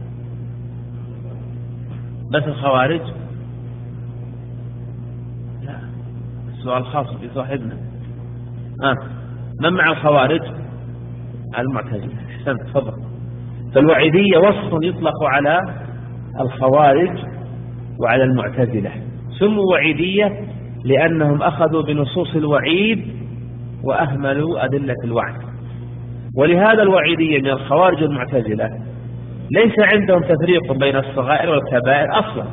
بس الخوارج؟ لا، السؤال خاص بصاحبنا. من مع الخوارج؟ المعتزلة. احسنت، تفضل. فالوعيدية وصف يطلق على الخوارج وعلى المعتزلة. سموا وعيدية لأنهم أخذوا بنصوص الوعيد وأهملوا أدلة الوعد. ولهذا الوعيدية من الخوارج والمعتزلة ليس عندهم تفريق بين الصغائر والكبائر أصلا.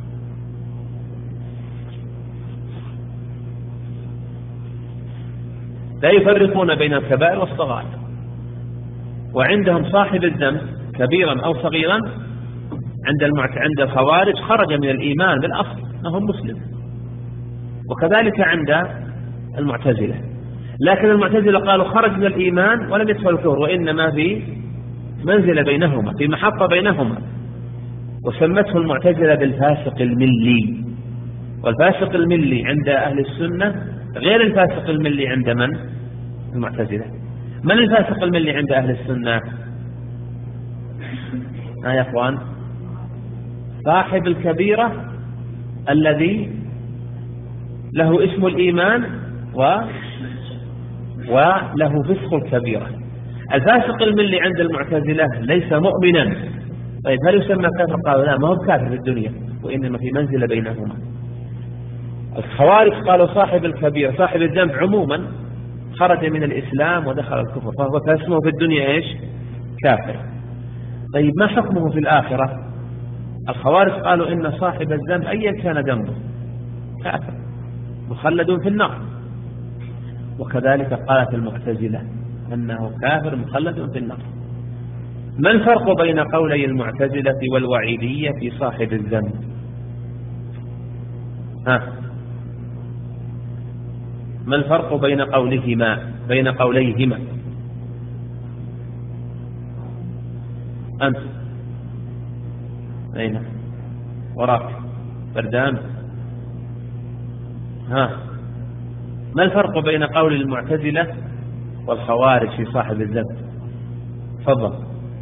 لا يفرقون بين الكبائر والصغائر. وعندهم صاحب الذنب كبيرا أو صغيرا عند الخوارج خرج من الإيمان بالأصل أنه مسلم، وكذلك عند المعتزلة. لكن المعتزلة قالوا خرج من الإيمان ولم يدخل الكفر، وإنما في منزلة بينهما، في محطة بينهما، وسمته المعتزلة بالفاسق الملي. والفاسق الملي عند أهل السنة غير الفاسق الملي عند من؟ المعتزلة. من الفاسق الملي عند أهل السنة؟ يا أخوان، صاحب الكبيرة الذي له اسم الإيمان وله فسق الكبيرة. الفاسق الملي عند المعتزلة ليس مؤمنا. طيب هل يسمى كافر؟ قالوا لا، ما هو كافر في الدنيا، وإنما في منزلة بينهما. الخوارج قالوا صاحب الكبيرة صاحب الذنب عموما خرج من الإسلام ودخل الكفر، فهو اسمه في الدنيا إيش؟ كافر. طيب ما حكمه في الآخرة؟ الخوارج قالوا إن صاحب الذنب أيا كان ذنبه كافر مخلد في النار، وكذلك قالت المعتزلة أنه كافر مخلد في النار. ما الفرق بين قولي المعتزلة والوعيدية في صاحب الذنب؟ ما الفرق بين قوليهما؟ أنت أين وراك بردان؟ ما الفرق بين قول المعتزلة والخوارج في صاحب الذنب؟ تفضل.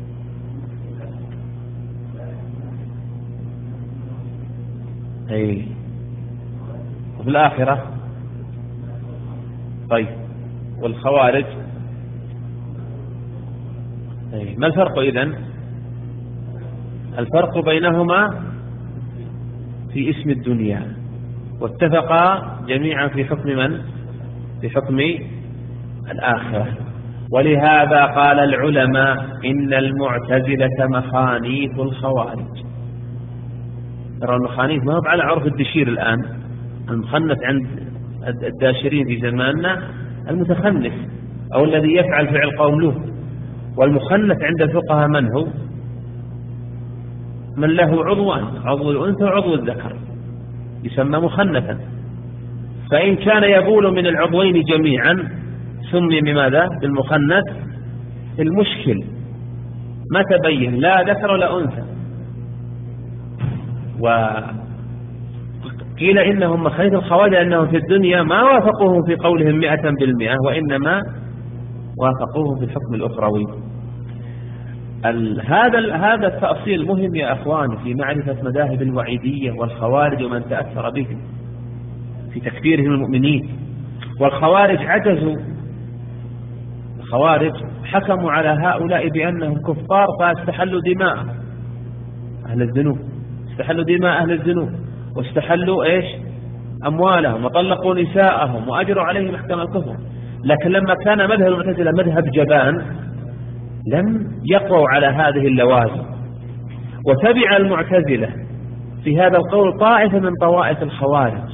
وفي الآخرة؟ طيب، والخوارج؟ ما الفرق إذن؟ الفرق بينهما في اسم الدنيا، واتفقا جميعا في حكم من؟ في حكم الآخرة. ولهذا قال العلماء إن المعتزلة مخانيث الخوارج. ترى المخانيث ما هو على عرف الدشير الآن. المخنث عند الداشرين في زماننا المتخنث أو الذي يفعل فعل قوم له. والمخنث عند الفقهاء من هو؟ من له عضوان، عضو الأنثى وعضو الذكر، يسمى مخنثا. فإن كان يبول من العضوين جميعا سمي بماذا؟ بالمخنث. المشكل ما تبين لا ذكر ولا أنثى، وقيل إنهم مخانيث الخوارج لأنهم في الدنيا ما وافقوهم في قولهم 100%، وإنما وافقوهم في الحكم الأخروي. هذا التأصيل مهم يا أخوان في معرفة مذاهب الوعيدية والخوارج ومن تأثر بهم في تكفيرهم المؤمنين. والخوارج عجزوا، الخوارج حكموا على هؤلاء بأنهم كفار فاستحلوا دماء أهل الذنوب، استحلوا دماء أهل الذنوب، واستحلوا إيش؟ أموالهم، وطلقوا نساءهم، وأجروا عليهم أحكام الكفر. لكن لما كان مذهب المعتزلة مذهب جبان لم يقووا على هذه اللوازم، وتبع المعتزلة في هذا القول طائفة من طوائف الخوارج،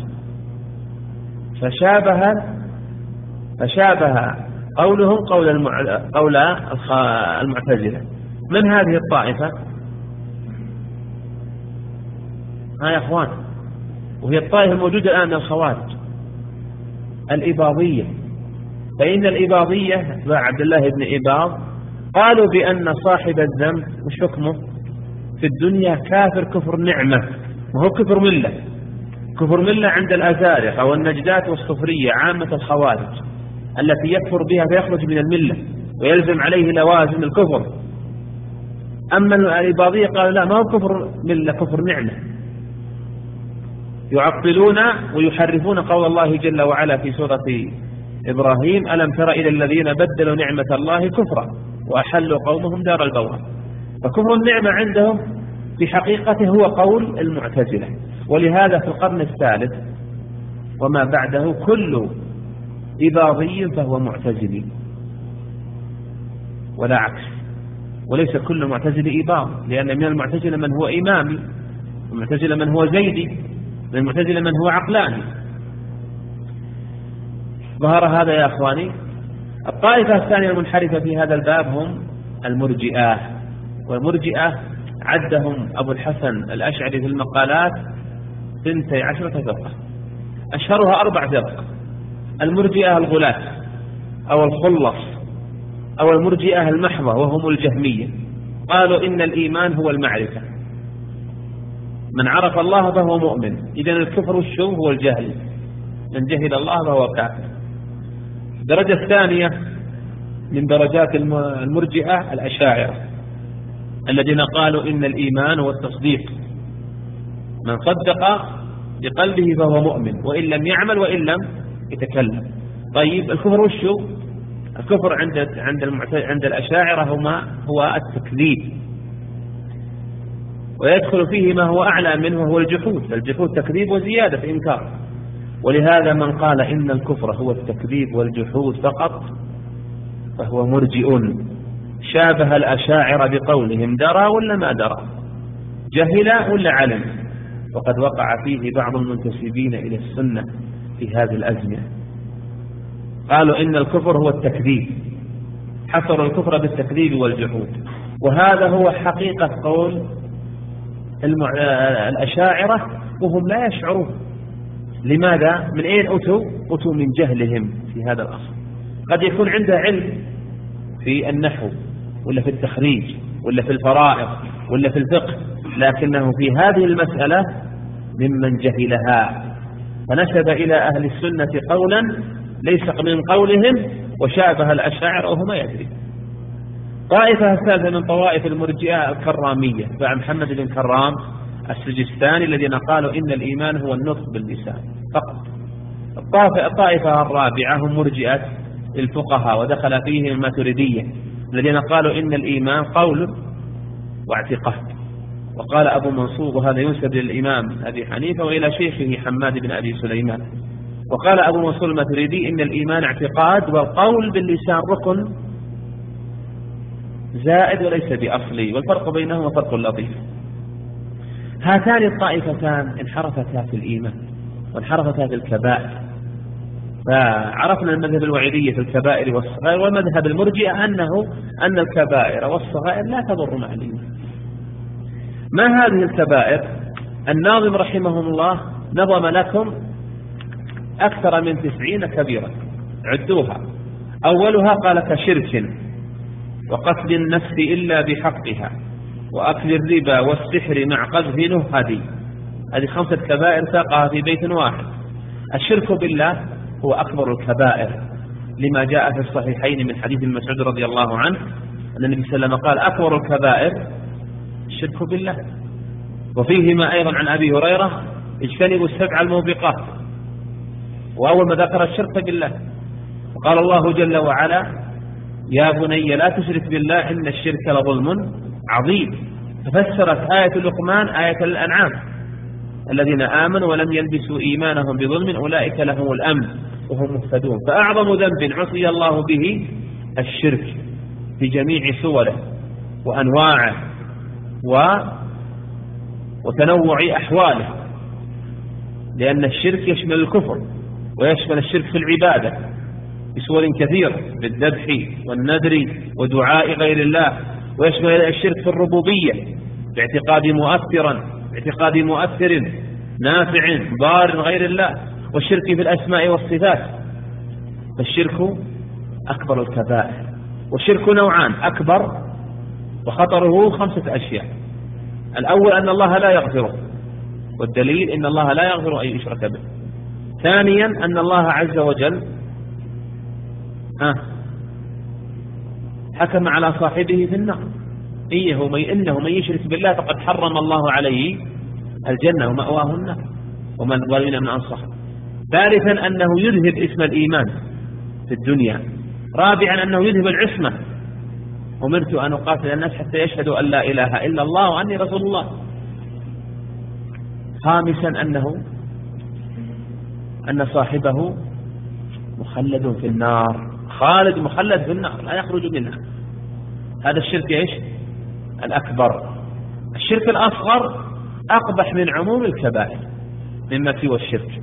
فشابه قولهم قول المعتزلة. من هذه الطائفة؟ يا أخوان، وهي الطائفة الموجودة الآن من الخوارج، الإباضية. فإن الإباضية تبع عبد الله بن إباض قالوا بأن صاحب الذنب مش حكمه في الدنيا كافر كفر نعمة، وهو كفر ملة. كفر ملة عند الأزارقة والنجدات والصفرية عامة الخوارج التي يكفر بها فيخرج من الملة ويلزم عليه لوازم الكفر. أما الإباضية قالوا لا، ما هو كفر ملة، كفر نعمة. يعطلون ويحرفون قول الله جل وعلا في سورة إبراهيم: ألم تر إلى الذين بدلوا نعمة الله كفرا وأحلوا قومهم دار البوار. فكفر النعمة عندهم في حقيقته هو قول المعتزلة. ولهذا في القرن الثالث وما بعده كل إباضي فهو معتزلي ولا عكس، وليس كل معتزل إباض، لأن من المعتزلة من هو إمامي، المعتزلة من هو زيدي، من المعتزلة من هو عقلاني. ظهر هذا يا أخواني. الطائفة الثانية المنحرفة في هذا الباب هم المرجئة، والمرجئة عدهم أبو الحسن الأشعري في المقالات 12 فرقة، أشهرها 4 فرق: المرجئة الغلاة أو الخلص أو المرجئة المحضة وهم الجهمية. قالوا إن الإيمان هو المعرفة، من عرف الله فهو مؤمن، إذن الكفر والشو هو الجهل، من جهل الله فهو كافر. الدرجة الثانية من درجات المرجئة الأشاعرة الذين قالوا إن الإيمان هو التصديق، من صدق بقلبه فهو مؤمن وإن لم يعمل وإن لم يتكلم. طيب الكفر والشو؟ الكفر عند الأشاعرة هو التكذيب، ويدخل فيه ما هو أعلى منه وهو الجحود، فالجحود تكذيب وزيادة في إنكار. ولهذا من قال إن الكفر هو التكذيب والجحود فقط فهو مرجئ، شابه الأشاعرة بقولهم درى ولا ما درى، جهل ولا علم. وقد وقع فيه بعض المنتسبين إلى السنة في هذه الأزمنة، قالوا إن الكفر هو التكذيب، حصروا الكفر بالتكذيب والجحود. وهذا هو حقيقة قول الأشاعرة وهم لا يشعرون. لماذا؟ من أين أتوا من جهلهم في هذا الأصل. قد يكون عنده علم في النحو ولا في التخريج ولا في الفرائض ولا في الفقه، لكنه في هذه المسألة ممن جهلها، فنسب إلى أهل السنة قولا ليس من قولهم وشابه الأشاعرة وهو ما يدري. طائفة الثالثة من طوائف المرجئة الكرامية، محمد بن كرام السجستاني، الذين قالوا إن الإيمان هو النطق باللسان فقط. الطائفة الرابعة هم مرجئة الفقهاء ودخل فيهم الماتريدية، الذين قالوا إن الإيمان قول واعتقاد. وقال أبو منصور، وهذا ينسب للإمام أبي حنيفة وإلى شيخه حماد بن أبي سليمان، وقال أبو منصور الماتريدي إن الإيمان اعتقاد والقول باللسان ركن زائد وليس بأصلي، والفرق بينهما فرق لطيف. هاتان الطائفتان انحرفتا في الإيمان وانحرفتا في الكبائر، فعرفنا المذهب الوعيدية في الكبائر والصغائر، والمذهب المرجئة أن الكبائر والصغائر لا تضر مع الإيمان. ما هذه الكبائر؟ الناظم رحمه الله نظم لكم أكثر من 90 كبيرة، عدوها. أولها قال كشرك وقتل النفس إلا بحقها وأكل الربا والسحر مع قذف نهدي. هذه 5 كبائر ساقها في بيت واحد. الشرك بالله هو أكبر الكبائر، لما جاء في الصحيحين من حديث ابن مسعود رضي الله عنه أن النبي صلى الله عليه وسلم قال أكبر الكبائر الشرك بالله. وفيهما أيضا عن أبي هريرة اجتنبوا 7 الموبقات، وأول ما ذكر الشرك بالله وقال الله جل وعلا يا بني لا تشرك بالله إن الشرك لظلم عظيم. ففسرت آية لقمان آية الأنعام الذين آمنوا ولم يلبسوا إيمانهم بظلم أولئك لهم الأمن وهم مهتدون. فأعظم ذنب عصي الله به الشرك في جميع صوره وأنواعه وتنوع أحواله، لأن الشرك يشمل الكفر ويشمل الشرك في العبادة بصور كثيرة، بالذبح والنذر ودعاء غير الله، ويشمل الشرك في الربوبية باعتقاد مؤثر نافع ضار غير الله، والشرك في الأسماء والصفات. فالشرك أكبر الكبائر، والشرك نوعان: أكبر وخطره 5 أشياء. الأول أن الله لا يغفره، والدليل إن الله لا يغفر أن يشرك به. ثانيا أن الله عز وجل حكم على صاحبه في النار: إنه من يشرك بالله فقد حرم الله عليه الجنة ومأواه النار ومن ظلم من أنصح. ثالثا أنه يذهب اسم الإيمان في الدنيا. رابعا أنه يذهب العصمة: أمرت أن أقاتل الناس حتى يشهدوا أن لا إله إلا الله وأني رسول الله. خامسا أن صاحبه مخلد في النار، مخلد في النار لا يخرج منها. هذا الشرك الأكبر. الشرك الأصغر أقبح من عموم الكبائر مما سوى الشرك،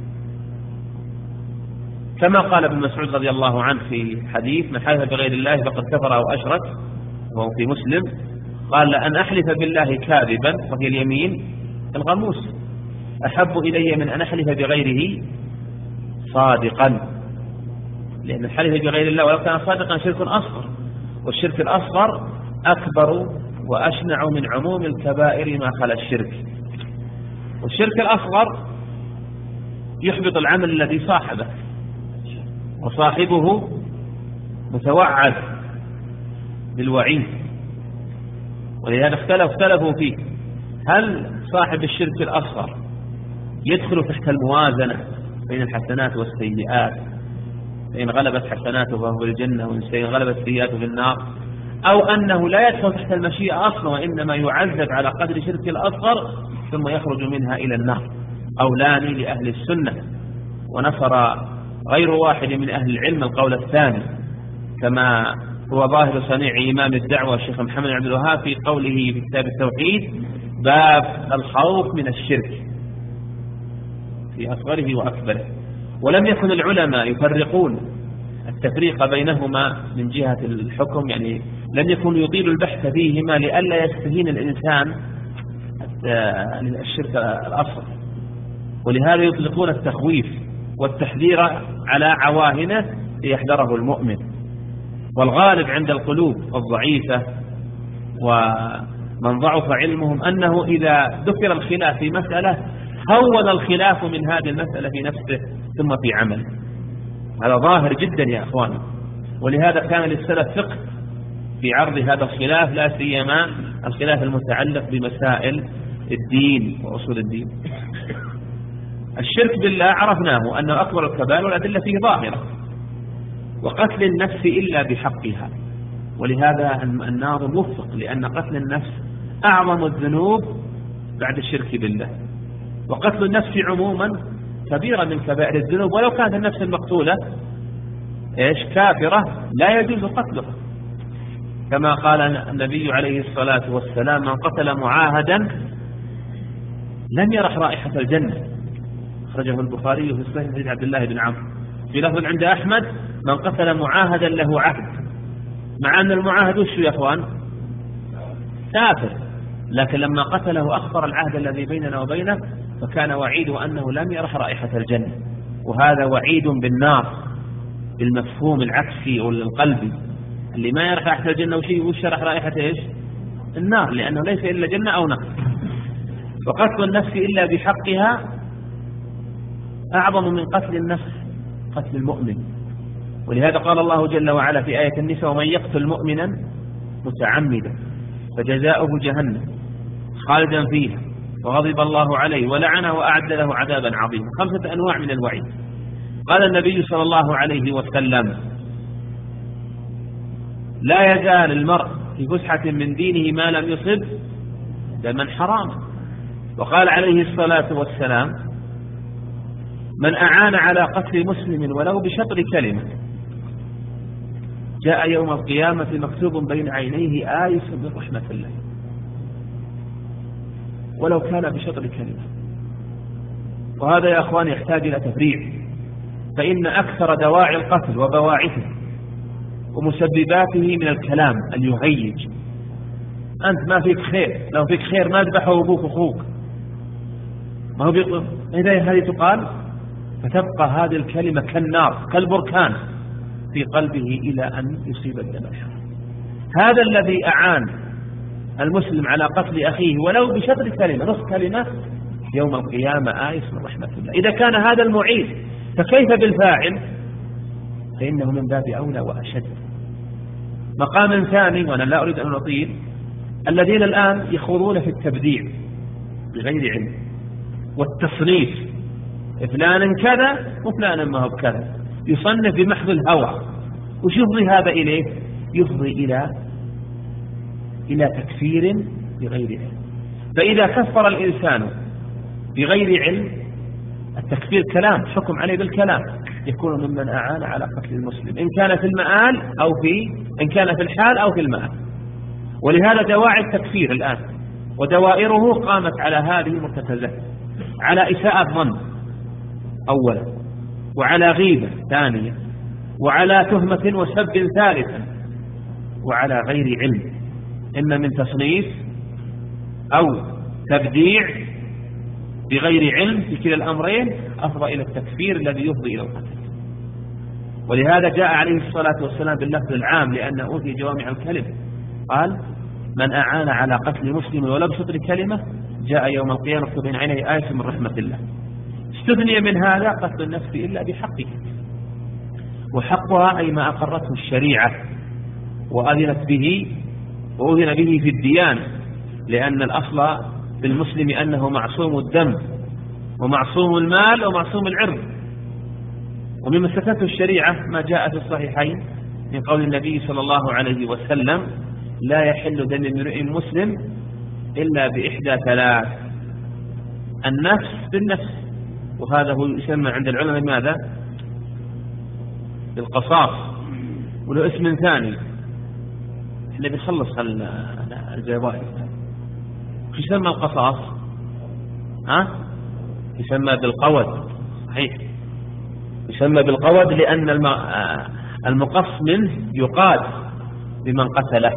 كما قال ابن مسعود رضي الله عنه في حديث: من حلف بغير الله فقد كفر أو أشرك، وهو في مسلم، قال: لأن أحلف بالله كاذبا، وهي اليمين الغموس، أحب إلي من أن أحلف بغيره صادقا. لأن الحلف بغير الله ولو كان صادقا شرك أصغر، والشرك الأصغر أكبر وأشنع من عموم الكبائر ما خلا الشرك. والشرك الأصغر يحبط العمل الذي صاحبه، وصاحبه متوعد بالوعيد. ولهذا اختلفوا فيه: هل صاحب الشرك الأصغر يدخل تحت الموازنة بين الحسنات والسيئات، فإن غلبت حسناته فهو في الجنة وإن غلبت سيئاته في النار، أو أنه لا يدخل تحت المشيئة أصلا وإنما يعذب على قدر شرك الأصغر ثم يخرج منها إلى النار؟ قولان لأهل السنة، ونصر غير واحد من أهل العلم القول الثاني، كما هو ظاهر صنيع إمام الدعوة الشيخ محمد عبد الوهاب في قوله في كتاب التوحيد: باب الخوف من الشرك في أصغره وأكبره. ولم يكن العلماء يفرقون التفريق بينهما من جهة الحكم، يعني لم يكن يطيل البحث فيهما لئلا يستهين الإنسان الشرك الأصغر، ولهذا يطلقون التخويف والتحذير على عواهنه ليحذره المؤمن. والغالب عند القلوب الضعيفة ومن ضعف علمهم أنه إذا ذكر الخلاف في مسألة هون الخلاف من هذه المسألة في نفسه ثم في عمله. هذا ظاهر جدا يا أخوان، ولهذا كان للسلف فقه في عرض هذا الخلاف، لا سيما الخلاف المتعلق بمسائل الدين وأصول الدين. الشرك بالله عرفناه أنه أكبر الكبائر والأدلة فيه ظاهرة، وقتل النفس إلا بحقها. ولهذا الناظم وفق، لأن قتل النفس أعظم الذنوب بعد الشرك بالله، وقتل النفس عموما كبيرة من كبائر الذنوب، ولو كانت النفس المقتولة كافرة لا يجوز قتلها، كما قال النبي عليه الصلاة والسلام: من قتل معاهدا لم يرح رائحة الجنة. أخرجه البخاري في صحيح حديث عبد الله بن عمرو. في لفظ عند أحمد: من قتل معاهدا له عهد، مع أن المعاهد وش يا أخوان؟ كافر، لكن لما قتله أخبر العهد الذي بيننا وبينه، فكان وعيده أنه لم يرح رائحة الجنة. وهذا وعيد بالنار بالمفهوم العكسي والقلبي، اللي ما يرح رائحة الجنة وش يرح رائحة النار، لأنه ليس إلا جنة أو نار. وقتل النفس إلا بحقها أعظم من قتل النفس، قتل المؤمن. ولهذا قال الله جل وعلا في آية النساء: ومن يقتل مؤمنا متعمدا فجزاؤه جهنم خالدا فيها وغضب الله عليه ولعنه وأعد له عذابا عظيما. 5 أنواع من الوعيد. قال النبي صلى الله عليه وسلم: لا يزال المرء في فسحة من دينه ما لم يصب دما حراما. وقال عليه الصلاة والسلام: من أعان على قتل مسلم ولو بشطر كلمة جاء يوم القيامة مكتوب بين عينيه آيس من رحمة الله، ولو كان بشطر كلمة. وهذا يا أخوان يحتاج إلى تفريع، فإن أكثر دواعي القتل وبواعثه ومسبباته من الكلام أن يهيج. أنت ما فيك خير، لو فيك خير ما ذبحوا أبوك أخوك، ما هو إذا هذه تقال، فتبقى هذه الكلمة كالنار كالبركان في قلبه إلى أن يصيب الدم الحرام. هذا الذي أعان المسلم على قتل أخيه ولو بشطر كلمة، نصف كلمة، يوم القيامة آيس من رحمة الله. إذا كان هذا المعين فكيف بالفاعل؟ فإنه من باب أولى وأشد. مقام ثاني، وأنا لا أريد أن أطيل، الذين الآن يخوضون في التبديع بغير علم والتصنيف، فلانا كذا وفلانا ما هو كذا، يصنف بمحض الهوى. وش يفضي هذا إليه؟ يفضي إلى تكفير بغير علم. فإذا كفر الإنسان بغير علم، التكفير كلام، حكم عليه بالكلام، يكون ممن أعان على قتل المسلم، إن كان في المآل إن كان في الحال أو في المآل. ولهذا دواعي التكفير الآن ودوائره قامت على هذه المرتكزات، على إساءة ظن أولا، وعلى غيبة ثانيا، وعلى تهمة وسب ثالثا، وعلى غير علم، إما من تصنيف أو تبديع بغير علم. في كلا الأمرين أفضى إلى التكفير الذي يفضي إلى القتل. ولهذا جاء عليه الصلاة والسلام باللفظ العام لأنه أوتي جوامع الكلم، قال: من أعان على قتل مسلم ولو بشطر كلمة جاء يوم القيامة بين عينيه آية من رحمة الله. استثني من هذا قتل النفس إلا بحقه، وحقها أي ما أقرته الشريعة وأذن به في الديانة، لأن الأصل في المسلم أنه معصوم الدم ومعصوم المال ومعصوم العرض. ومما استثنته الشريعة ما جاء في الصحيحين من قول النبي صلى الله عليه وسلم: لا يحل دم امرئ مسلم إلا بإحدى ثلاث: النفس بالنفس، وهذا هو يسمى عند العلماء ماذا؟ بالقصاص. وله اسم ثاني اللي بيخلص الجوائز، يسمى القصاص، يسمى بالقود. صحيح، يسمى بالقود لأن المقص منه يقاد بمن قتله.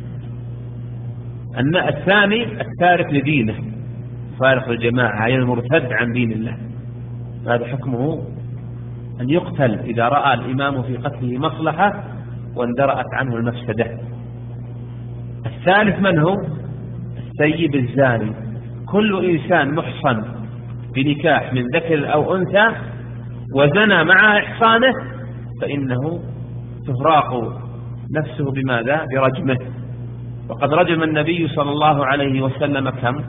الثاني التارك لدينه، فارق الجماعة، أي المرتد عن دين الله، هذا حكمه أن يقتل إذا رأى الإمام في قتله مصلحة واندرأت عنه المفسدة. الثالث من هو؟ السيب الزاني. كل إنسان محصن بنكاح من ذكر أو أنثى وزنى مع إحصانه فإنه تفراق نفسه بماذا؟ برجمه. وقد رجم النبي صلى الله عليه وسلم كم؟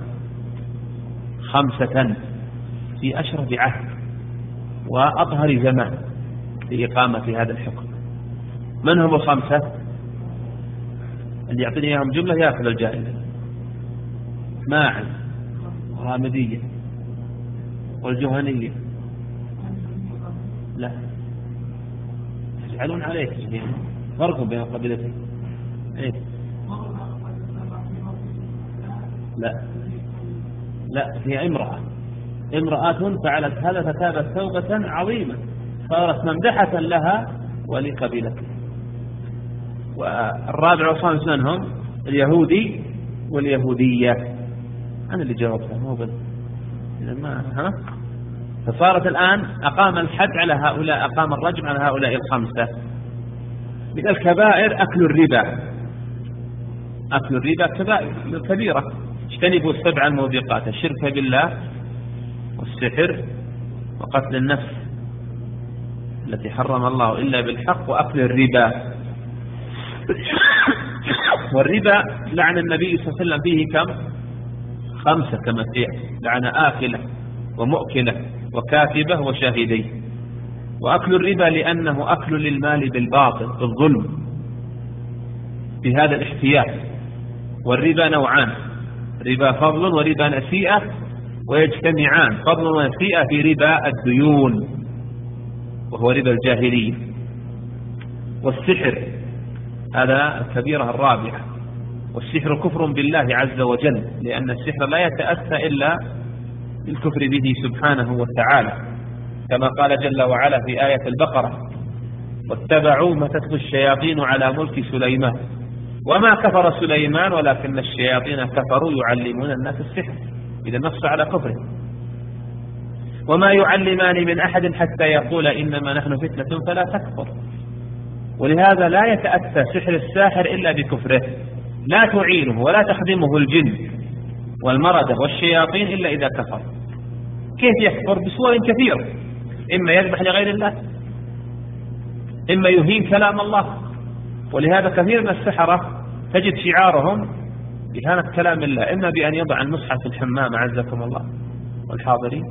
5 في أشرف عهد وأطهر زمان لإقامة هذا الحكم. من هم 5؟ اللي يعطيني إياهم جملة يأخذ الجائزة: ماعز، غامدية، والجهنية. لا، يجعلون عليك فرق بين قبيلتين. إيه؟ لا، هي امرأة فعلت هذا فتابت توبة عظيمة صارت ممدحة لها ولقبيلتها. والرابع والخامس منهم اليهودي واليهودية. أنا اللي جاوبتها مو بل فصارت الآن أقام الحد على هؤلاء، أقام الرجم على هؤلاء 5. من الكبائر أكل الربا. أكل الربا كبيرة. اجتنبوا 7 الموبقات: الشرك بالله، والسحر، وقتل النفس التي حرم الله إلا بالحق، وأكل الربا. والربا لعن النبي صلى الله عليه وسلم فيه كم؟ 5 كما سيأتي: لعن آكلة ومؤكلة وكاتبة وشاهديه. وأكل الربا لأنه أكل للمال بالباطل بالظلم بهذا الاحتيال. والربا نوعان: ربا فضل وربا نسيئة، ويجتمعان فضل ونسيئة في ربا الديون وهو ربا الجاهلية. والسحر هذا الكبيرة الرابعة. والسحر كفر بالله عز وجل، لأن السحر لا يتأتى إلا بالكفر به سبحانه وتعالى، كما قال جل وعلا في آية البقرة: واتبعوا ما تتلو الشياطين على ملك سليمان وما كفر سليمان ولكن الشياطين كفروا يعلمون الناس السحر. إذا نص على كفره. وما يعلمان من أحد حتى يقول إنما نحن فتنة فلا تكفر. ولهذا لا يتأتى سحر الساحر إلا بكفره، لا تعينه ولا تخدمه الجن والمردة والشياطين إلا إذا كفر. كيف يكفر؟ بصور كثيرة، إما يذبح لغير الله، إما يهين كلام الله. ولهذا كثير من السحرة تجد شعارهم إهانة كلام الله، إما بأن يضع المصحف في الحمام عزكم الله والحاضرين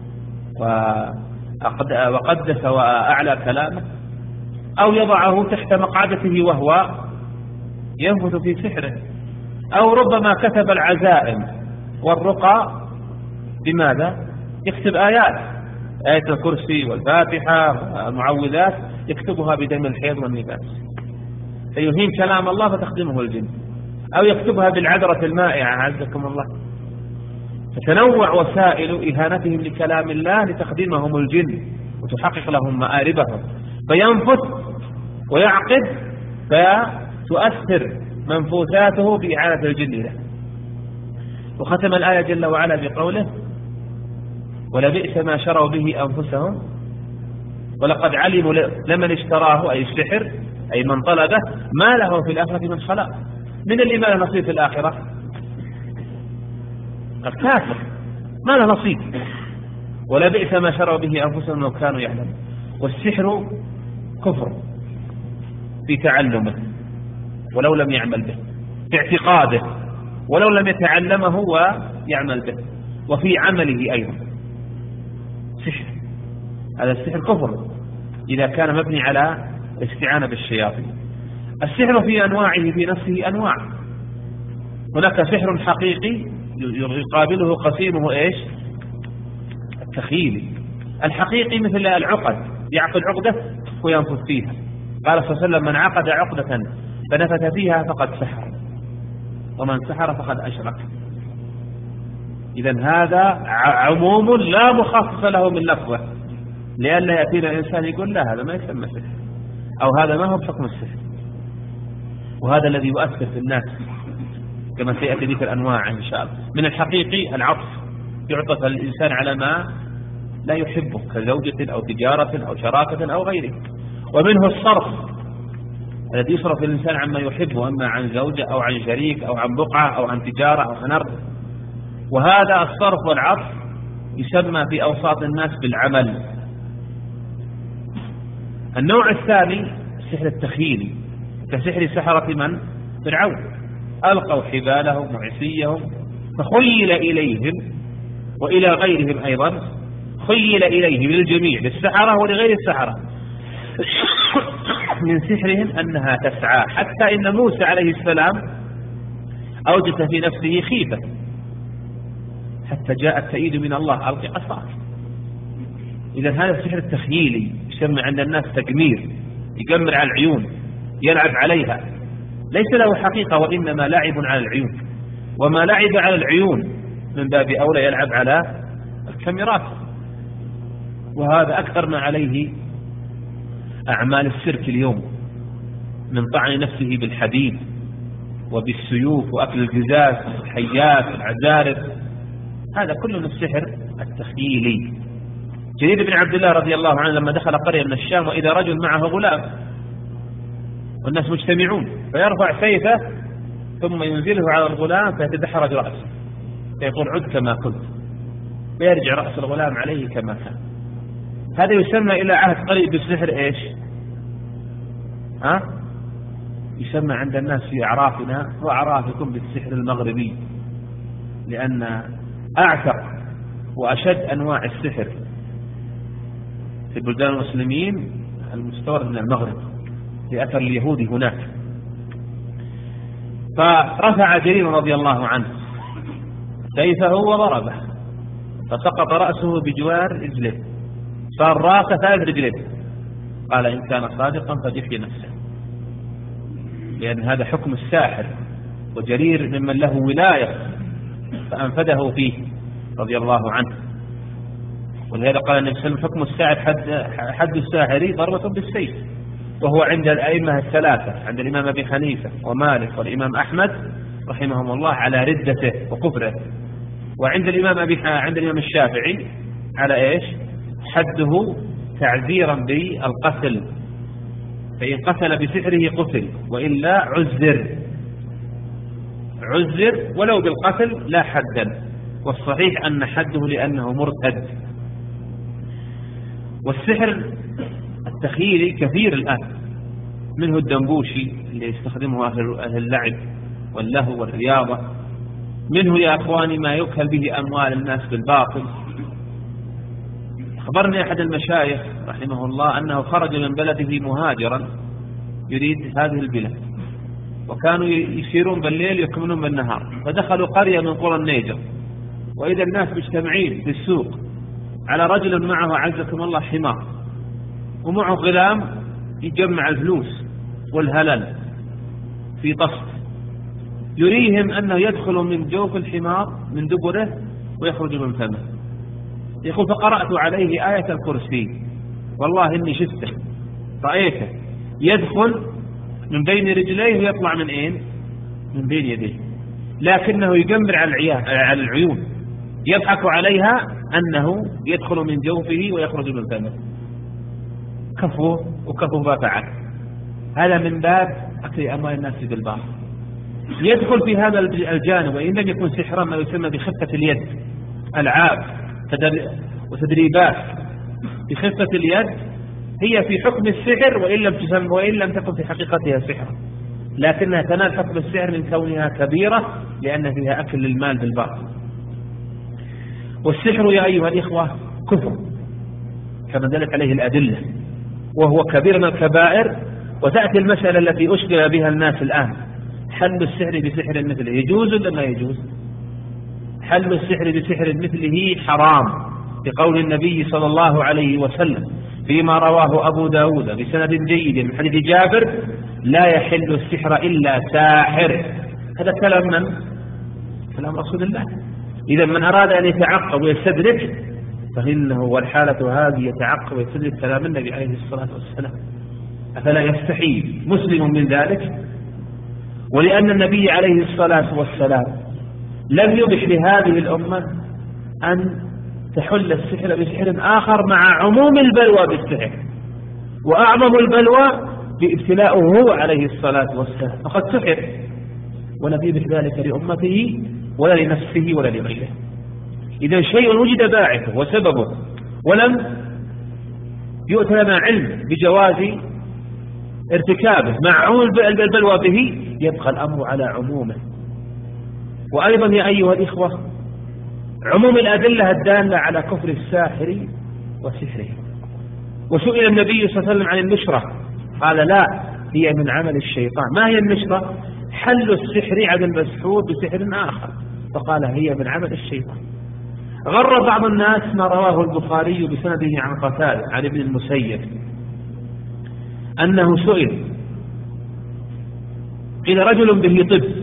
وقدس وأعلى كلامه، أو يضعه تحت مقعدته وهو ينفث في سحره، أو ربما كتب العزائم والرقى بماذا؟ يكتب آيات، آية الكرسي والفاتحة والمعوذات، يكتبها بدم الحيض والنفاس فيهين كلام الله فتخدمه الجن، أو يكتبها بالعذرة المائعة عزكم الله. فتنوع وسائل إهانتهم لكلام الله لتخدمهم الجن وتحقق لهم مآربهم، فينفث ويعقد فتؤثر منفوثاته بإعانة الجن له. وختم الآية جل وعلا بقوله: ولبئس ما شروا به أنفسهم ولقد علموا لمن اشتراه، أي السحر أي من طلبه، ما له في الآخرة من خلاق. من اللي ما له نصيب في الآخرة؟ الكافر ما له نصيب. ولبئس ما شروا به أنفسهم لو كانوا يعلمون. والسحر كفر في تعلمه ولو لم يعمل به، في اعتقاده ولو لم يتعلمه ويعمل به، وفي عمله أيضا سحر. هذا السحر كفر إذا كان مبني على الاستعانة بالشياطين. السحر في أنواعه في نفسه أنواع. هناك سحر حقيقي يقابله قسيمه إيش؟ التخيلي. الحقيقي مثل العقد، يعقد عقدة وينفث فيها. قال صلى الله عليه وسلم: من عقد عقدة فنفث فيها فقد سحر، ومن سحر فقد أشرك. إذن هذا عموم لا مخصص له من لفظه، لأن يأتينا الإنسان يقول لا هذا ما يسمى سحر، أو هذا ما هو بحكم السحر. وهذا الذي يؤثر في الناس كما سيأتي ذكر أنواع إن شاء الله. من الحقيقي العطف، يعطف الإنسان على ما لا يحبه كزوجة أو تجارة أو شراكة أو غيره. ومنه الصرف الذي يصرف الإنسان عما يحبه، أما عن زوجة أو عن شريك أو عن بقعة أو عن تجارة أو عن أرض. وهذا الصرف والعطف يسمى في أوساط الناس بالعمل. النوع الثاني السحر التخيلي، كسحر سحرة من؟ فرعون. ألقوا حبالهم وعصيهم فخيل إليهم، وإلى غيرهم أيضا خيل إليهم، للجميع، للسحرة ولغير السحرة، من سحرهم أنها تسعى، حتى إن موسى عليه السلام أوجس في نفسه خيفة حتى جاء التأييد من الله: ألقي عصاك. إذا هذا السحر التخييلي يسمى عند الناس تقمير، يقمر على العيون، يلعب عليها، ليس له حقيقة وإنما لعب على العيون. وما لعب على العيون من باب أولى يلعب على الكاميرات. وهذا أكثر ما عليه أعمال السيرك اليوم من طعن نفسه بالحديد وبالسيوف وأكل الجزاز والحيات والعزارف، هذا كله من السحر التخييلي. جرير بن عبد الله رضي الله عنه لما دخل قرية من الشام وإذا رجل معه غلام والناس مجتمعون، فيرفع سيفه ثم ينزله على الغلام فيتدحرج رأسه، فيقول: عد كما كنت، فيرجع رأس الغلام عليه كما كان. هذا يسمى إلى عهد قريب بالسحر إيش؟ يسمى عند الناس في أعرافنا وأعرافكم بالسحر المغربي، لأن أعتق وأشد أنواع السحر في بلدان المسلمين المستورد من المغرب لأثر اليهود هناك. فرفع جرير رضي الله عنه سيفه وضربه فسقط رأسه بجوار رجله، صار راسه ثالث رجله. قال: إن كان صادقا فليحيي نفسه، لأن هذا حكم الساحر، وجرير ممن له ولاية فأنفذه فيه رضي الله عنه. ولهذا قال النبي صلى الله عليه وسلم: حكم الساحر حد الساحر ضربة بالسيف. وهو عند الأئمة الثلاثة، عند الإمام أبي حنيفة ومالك والإمام أحمد رحمهم الله على ردته وكفره، وعند عند الإمام الشافعي على إيش؟ حده تعزيرا بالقتل فإن قتل بسحره قتل، وإلا عزر ولو بالقتل لا حدا، والصحيح أن حده لأنه مرتد. والسحر التخيلي كثير الآن، منه الدنبوشي اللي يستخدمه أهل اللعب واللهو والرياضة، منه يا أخواني ما يكهل به أموال الناس بالباطل. أخبرني أحد المشايخ رحمه الله أنه خرج من بلده مهاجرا يريد هذه البلاد، وكانوا يسيرون بالليل يكمنون بالنهار، فدخلوا قرية من قرى النيجر، وإذا الناس مجتمعين في السوق على رجل معه عزكم الله حمار، ومعه غلام يجمع الفلوس والهلال في طست، يريهم أنه يدخل من جوف الحمار من دبره ويخرج من فمه. يقول فقرأت عليه آية الكرسي، والله إني شفته رأيته يدخل من بين رجليه ويطلع من أين؟ من بين يديه، لكنه يجمر على العيون، يضحك عليها أنه يدخل من جوفه ويخرج من فمه. كفوا ما فعل. هذا من باب أكل أموال الناس بالباطل. يدخل في هذا الجانب، وإن لم يكن سحرا ما يسمى بخفة اليد، ألعاب وتدريبات بخفة اليد هي في حكم السحر، وإن لم تكن في حقيقتها سحرا، لكنها تنال حكم السحر من كونها كبيرة لأن فيها أكل للمال بالباطل. والسحر يا أيها الإخوة كفر كما دلت عليه الأدلة، وهو كبير من الكبائر. وتأتي المسألة التي أشكل بها الناس الآن، حل السحر بسحر مثله يجوز ولا ما يجوز؟ حل السحر بسحر مثله حرام، بقول النبي صلى الله عليه وسلم فيما رواه أبو داود بسند جيد من حديث جابر: لا يحل السحر إلا ساحر. هذا كلام من؟ كلام رسول الله. إذا من أراد أن يتعقب ويستدرك فإنه والحالة هذه يتعقب ويستدرك كلام النبي عليه الصلاة والسلام. أفلا يستحيل مسلم من ذلك؟ ولأن النبي عليه الصلاة والسلام لم يبح لهذه الأمة أن تحل السحر بسحر آخر مع عموم البلوى بالسحر، وأعظم البلوى بابتلاؤه هو عليه الصلاة والسلام، فقد سحر ولم يبح ذلك لأمته ولا لنفسه ولا لغيره. إذا شيء وجد باعثه وسببه ولم يؤتى لنا علم بجواز ارتكابه مع عموم البلوى به، يبقى الأمر على عمومه. وأيضا يا أيها الإخوة عموم الأدلة الدالة على كفر الساحر وسحره. وسئل النبي صلى الله عليه وسلم عن النشرة، قال لا، هي من عمل الشيطان. ما هي النشرة؟ حل السحر على المسحور بسحر آخر، فقال هي من عمل الشيطان. غر بعض الناس ما رواه البخاري بسنده عن قتادة عن ابن المسيب أنه سئل، قيل رجل به طب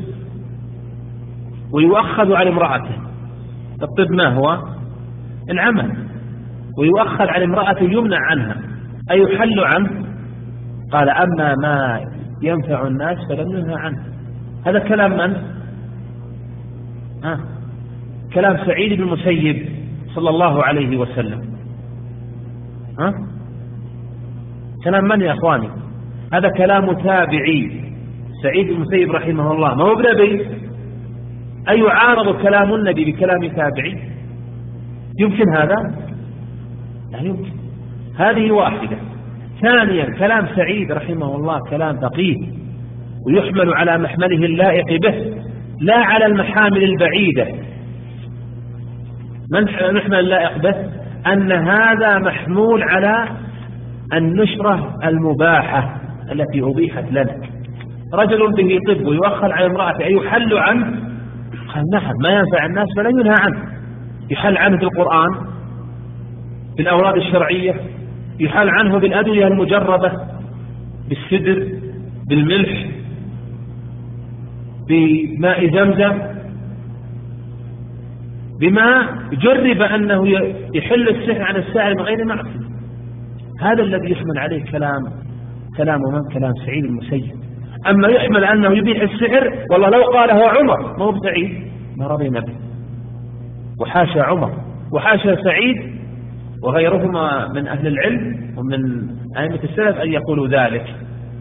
ويؤخذ على امرأته. الطب ما هو؟ العمل، ويؤخذ على امرأته يمنع عنها، أي يحل عنه؟ قال أما ما ينفع الناس فلم ينهى عنه. هذا كلام من؟ كلام سعيد بن المسيب صلى الله عليه وسلم. كلام من يا أخواني؟ هذا كلام تابعي سعيد بن المسيب رحمه الله، ما هو بنبي. أي يعارض كلام النبي بكلام تابعي؟ يمكن هذا؟ لا يمكن. هذه واحدة. ثانيا كلام سعيد رحمه الله كلام دقيق ويحمل على محمله اللائق به لا على المحامل البعيدة. من محمل اللائق به؟ أن هذا محمول على النشرة المباحة التي أبيحت لنا. رجل به طب ويؤخر على امرأته أي يحل عنه؟ قال نعم، ما ينفع الناس فلا ينهى عنه. يحل عنه في القرآن بالأوراد الشرعية، يحل عنه بالأدوية المجربة، بالسدر، بالملح، بماء زمزم، بما جرب أنه يحل السحر عن الساحر من غير معصية. هذا الذي يحمل عليه كلام من؟ كلام سعيد المسيب. أما يحمل أنه يبيح السحر، والله لو قاله عمر ما هو سعيد ما رضينا به، وحاشا عمر وحاشا سعيد وغيرهما من أهل العلم ومن أئمة السلف أن يقولوا ذلك.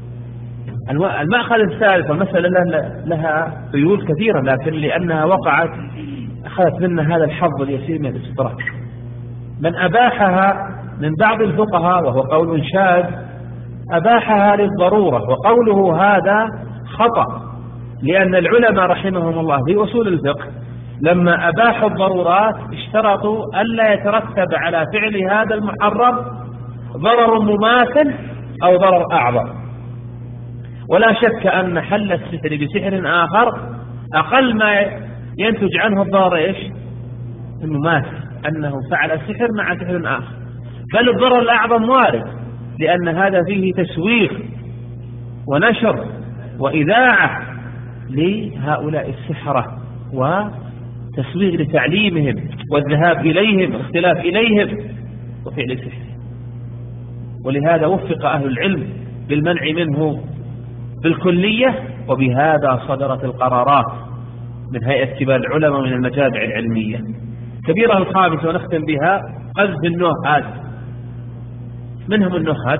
المأخذ الثالث، والمسألة لها فيول كثيرة، لكن لأنها وقعت أخذت منا هذا الحظ اليسير من الاستطراق. من أباحها من بعض الفقهاء وهو قول شاذ، أباحها للضرورة، وقوله هذا خطأ، لأن العلماء رحمهم الله في أصول الفقه لما أباحوا الضرورات اشترطوا ألا يترتب على فعل هذا المحرم ضرر مماثل أو ضرر أعظم. ولا شك أن حل السحر بسحر آخر أقل ما ينتج عنه الضرر إيش؟ المماثل، أنه فعل السحر مع سحر آخر. بل الضرر الأعظم وارد، لأن هذا فيه تسويق ونشر وإذاعة لهؤلاء السحرة، وتسويق لتعليمهم والذهاب إليهم والاختلاف إليهم وفعل السحر. ولهذا وفق أهل العلم بالمنع منه بالكلية، وبهذا صدرت القرارات من هيئة كبار العلماء من المجامع العلمية. كبيرة الخامسة ونختم بها قذف النهاد. منهم النهاد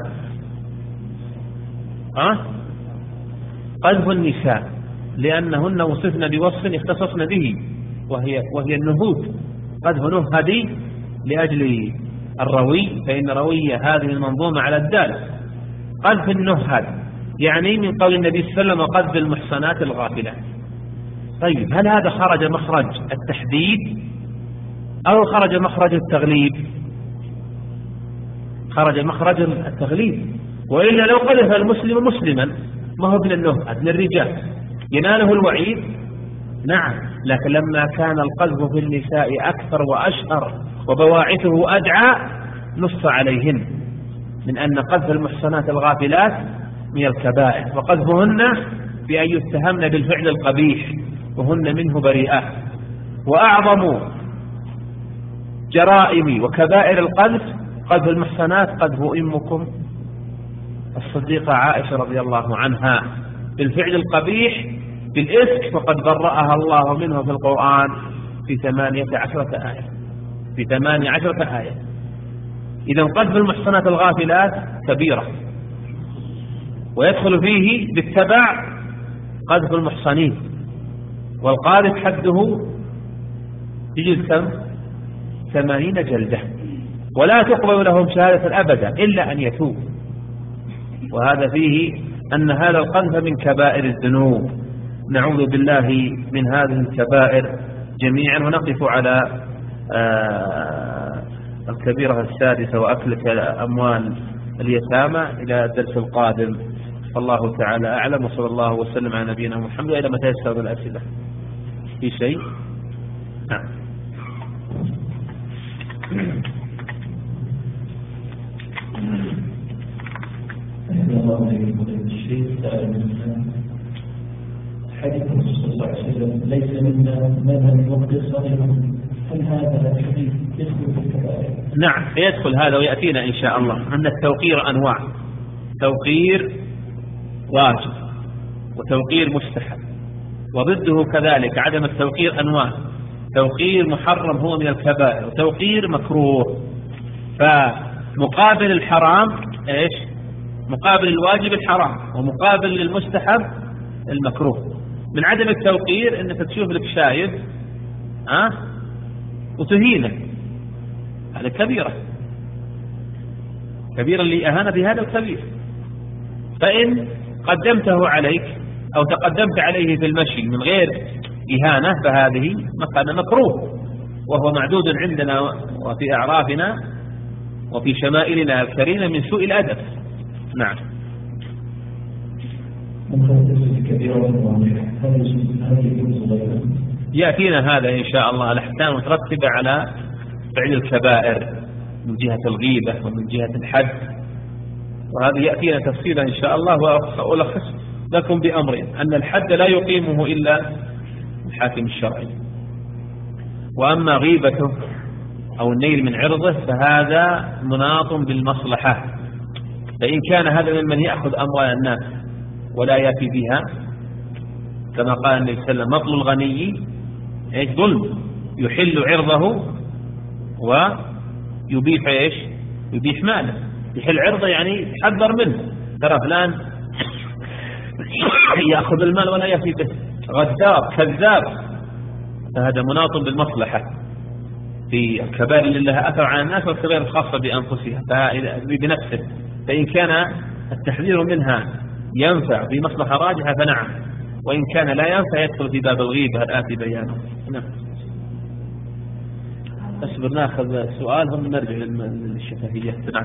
قذف النساء، لأنهن وصفن بوصف اختصصن به وهي النهود. قذف نهدي لأجل الروي، فإن روية هذه المنظومة على الدال. قذف النهاد يعني من قول النبي صلى الله عليه وسلم وقذف المحصنات الغافلات. طيب هل هذا خرج مخرج التحديد أو خرج مخرج التغليب؟ خرج مخرج التغليب، وإلا لو قذف المسلم مسلما ما هو من النهاد للرجال يناله الوعيد، نعم، لكن لما كان القذف في النساء أكثر وأشهر وبواعثه أدعى نص عليهن من أن قذف المحصنات الغافلات من الكبائر، وقذفهن بأن يتهمن بالفعل القبيح وهن منه بريئات. وأعظم جرائم وكبائر القذف قذف المحصنات قذف أمكم الصديقة عائشة رضي الله عنها بالفعل القبيح بالإفك، فقد برأها الله منه في القرآن في 18 آية، في 18 آية. إذا قذف المحصنات الغافلات كبيرة، ويدخل فيه بالتبع قذف المحصنين، والقاذف حده يجلد كم؟ 80 جلدة، ولا تقبل لهم شهادة أبدا إلا أن يتوب. وهذا فيه أن هذا القذف من كبائر الذنوب، نعوذ بالله من هذه الكبائر جميعا. ونقف على الكبيرة السادسة وأكل أموال اليتامى إلى الدرس القادم. الله تعالى أعلم، وصلى الله وسلم على نبينا محمد. إلى متى يستوعب الأسئلة؟ في شيء؟ نعم. حديث الرسول صلى الله عليه وسلم ليس منا من لم يوقظ صاحبه، هل هذا الحديث يدخل في الكبائر؟ نعم يدخل هذا ويأتينا إن شاء الله. أن التوقير أنواع، توقير واجب وتوقير مستحب، وضده كذلك عدم التوقير أنواع. توقير محرم هو من الكبائر، وتوقير مكروه. فمقابل الحرام إيش؟ مقابل الواجب الحرام، ومقابل للمستحب المكروه. من عدم التوقير انك تشوف لك شايب وتهينه، هذا كبيرة اللي أهان بهذا الكبير. فإن قدمته عليك أو تقدمت عليه في المشي من غير إهانة فهذه مكان مكروه، وهو معدود عندنا وفي أعرافنا وفي شمائلنا الكريمة من سوء الأدب. نعم. يأتينا هذا إن شاء الله الأحكام مترتبة على فعل الكبائر من جهة الغيبة ومن جهة الحد، وهذا يأتينا تفصيلا إن شاء الله. وألخص لكم بأمر أن الحد لا يقيمه إلا الحاكم الشرعي، وأما غيبته أو النيل من عرضه فهذا مناط بالمصلحة. فإن كان هذا ممن يأخذ أموال الناس ولا يأتي بها، كما قال النبي صلى الله عليه وسلم مطل الغني ظلم، يحل عرضه ويبيح ايش؟ يبيح ماله. يحل عرضه يعني يحذر منه، ترى فلان يأخذ المال ولا يفي به، غدار كذاب، فهذا مناط بالمصلحة في الكبائر اللي لها أثر على الناس والكبائر الخاصة بأنفسها بنفسه. فإن كان التحذير منها ينفع بمصلحة راجحة فنعم، وإن كان لا ينفع يدخل في باب الغيبة الآتي بيانه. نعم. أصبر ناخذ سؤال ثم نرجع للشفهية. نعم.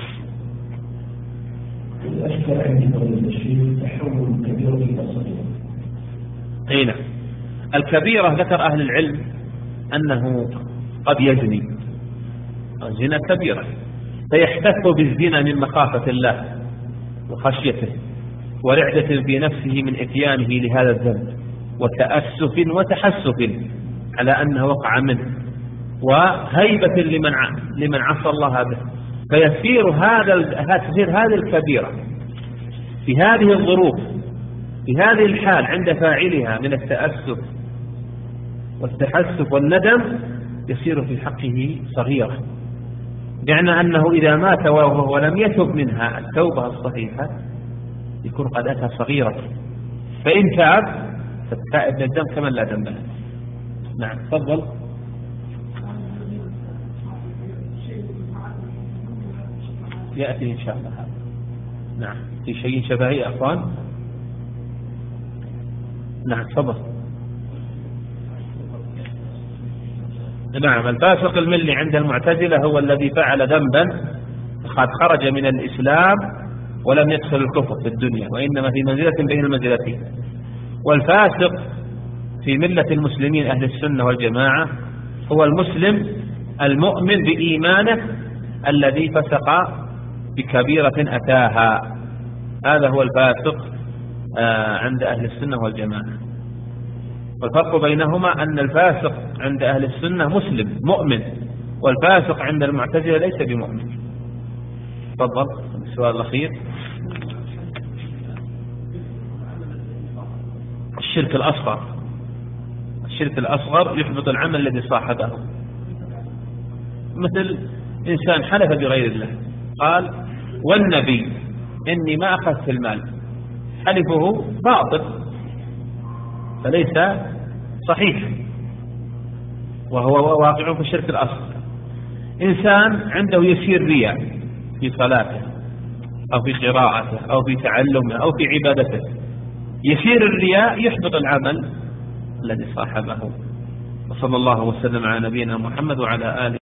الأشكال عندي قبل التشريع تحول الكبيرة إلى الصغيرة. أي نعم. الكبيرة ذكر أهل العلم أنه قد يزني، الزنا كبيرة، فيحتف بالزنا من مخافة الله وخشيته ورعدة في نفسه من إتيانه لهذا الذنب وتأسف وتحسف على أنه وقع منه وهيبة لمن عصى الله به، فيصير هذه الكبيرة في هذه الظروف في هذه الحال عند فاعلها من التأسف والتحسف والندم يصير في حقه صغيرة، يعني أنه إذا مات وهو لم يتب منها التوبة الصحيحة يكون قد أتى صغيرة، فإن تاب فالتائب من الدم كمن لا ذنب له. نعم تفضل. يأتي إن شاء الله هذا. نعم في شيء شبهي أخوان. نعم تفضل. نعم الفاسق الملي عند المعتزلة هو الذي فعل ذنبا قد خرج من الإسلام ولم يدخل الكفر في الدنيا، وإنما في منزلة بين المنزلتين. والفاسق في ملة المسلمين أهل السنة والجماعة هو المسلم المؤمن بإيمانه الذي فسق بكبيرة أتاها، هذا هو الفاسق عند أهل السنة والجماعة. والفرق بينهما أن الفاسق عند أهل السنة مسلم مؤمن، والفاسق عند المعتزلة ليس بمؤمن. تفضل السؤال الأخير. الشرك الأصغر. الشرك الأصغر يحبط العمل الذي صاحبه، مثل إنسان حلف بغير الله قال والنبي إني ما أخذت المال، حلفه باطل فليس صحيح وهو واقع في الشرك الأصغر. إنسان عنده يسير رياء في صلاته أو في قراءته أو في تعلمه أو في عبادته، يسير الرياء يحبط العمل الذي صاحبه. وصلى الله وسلم على نبينا محمد وعلى آله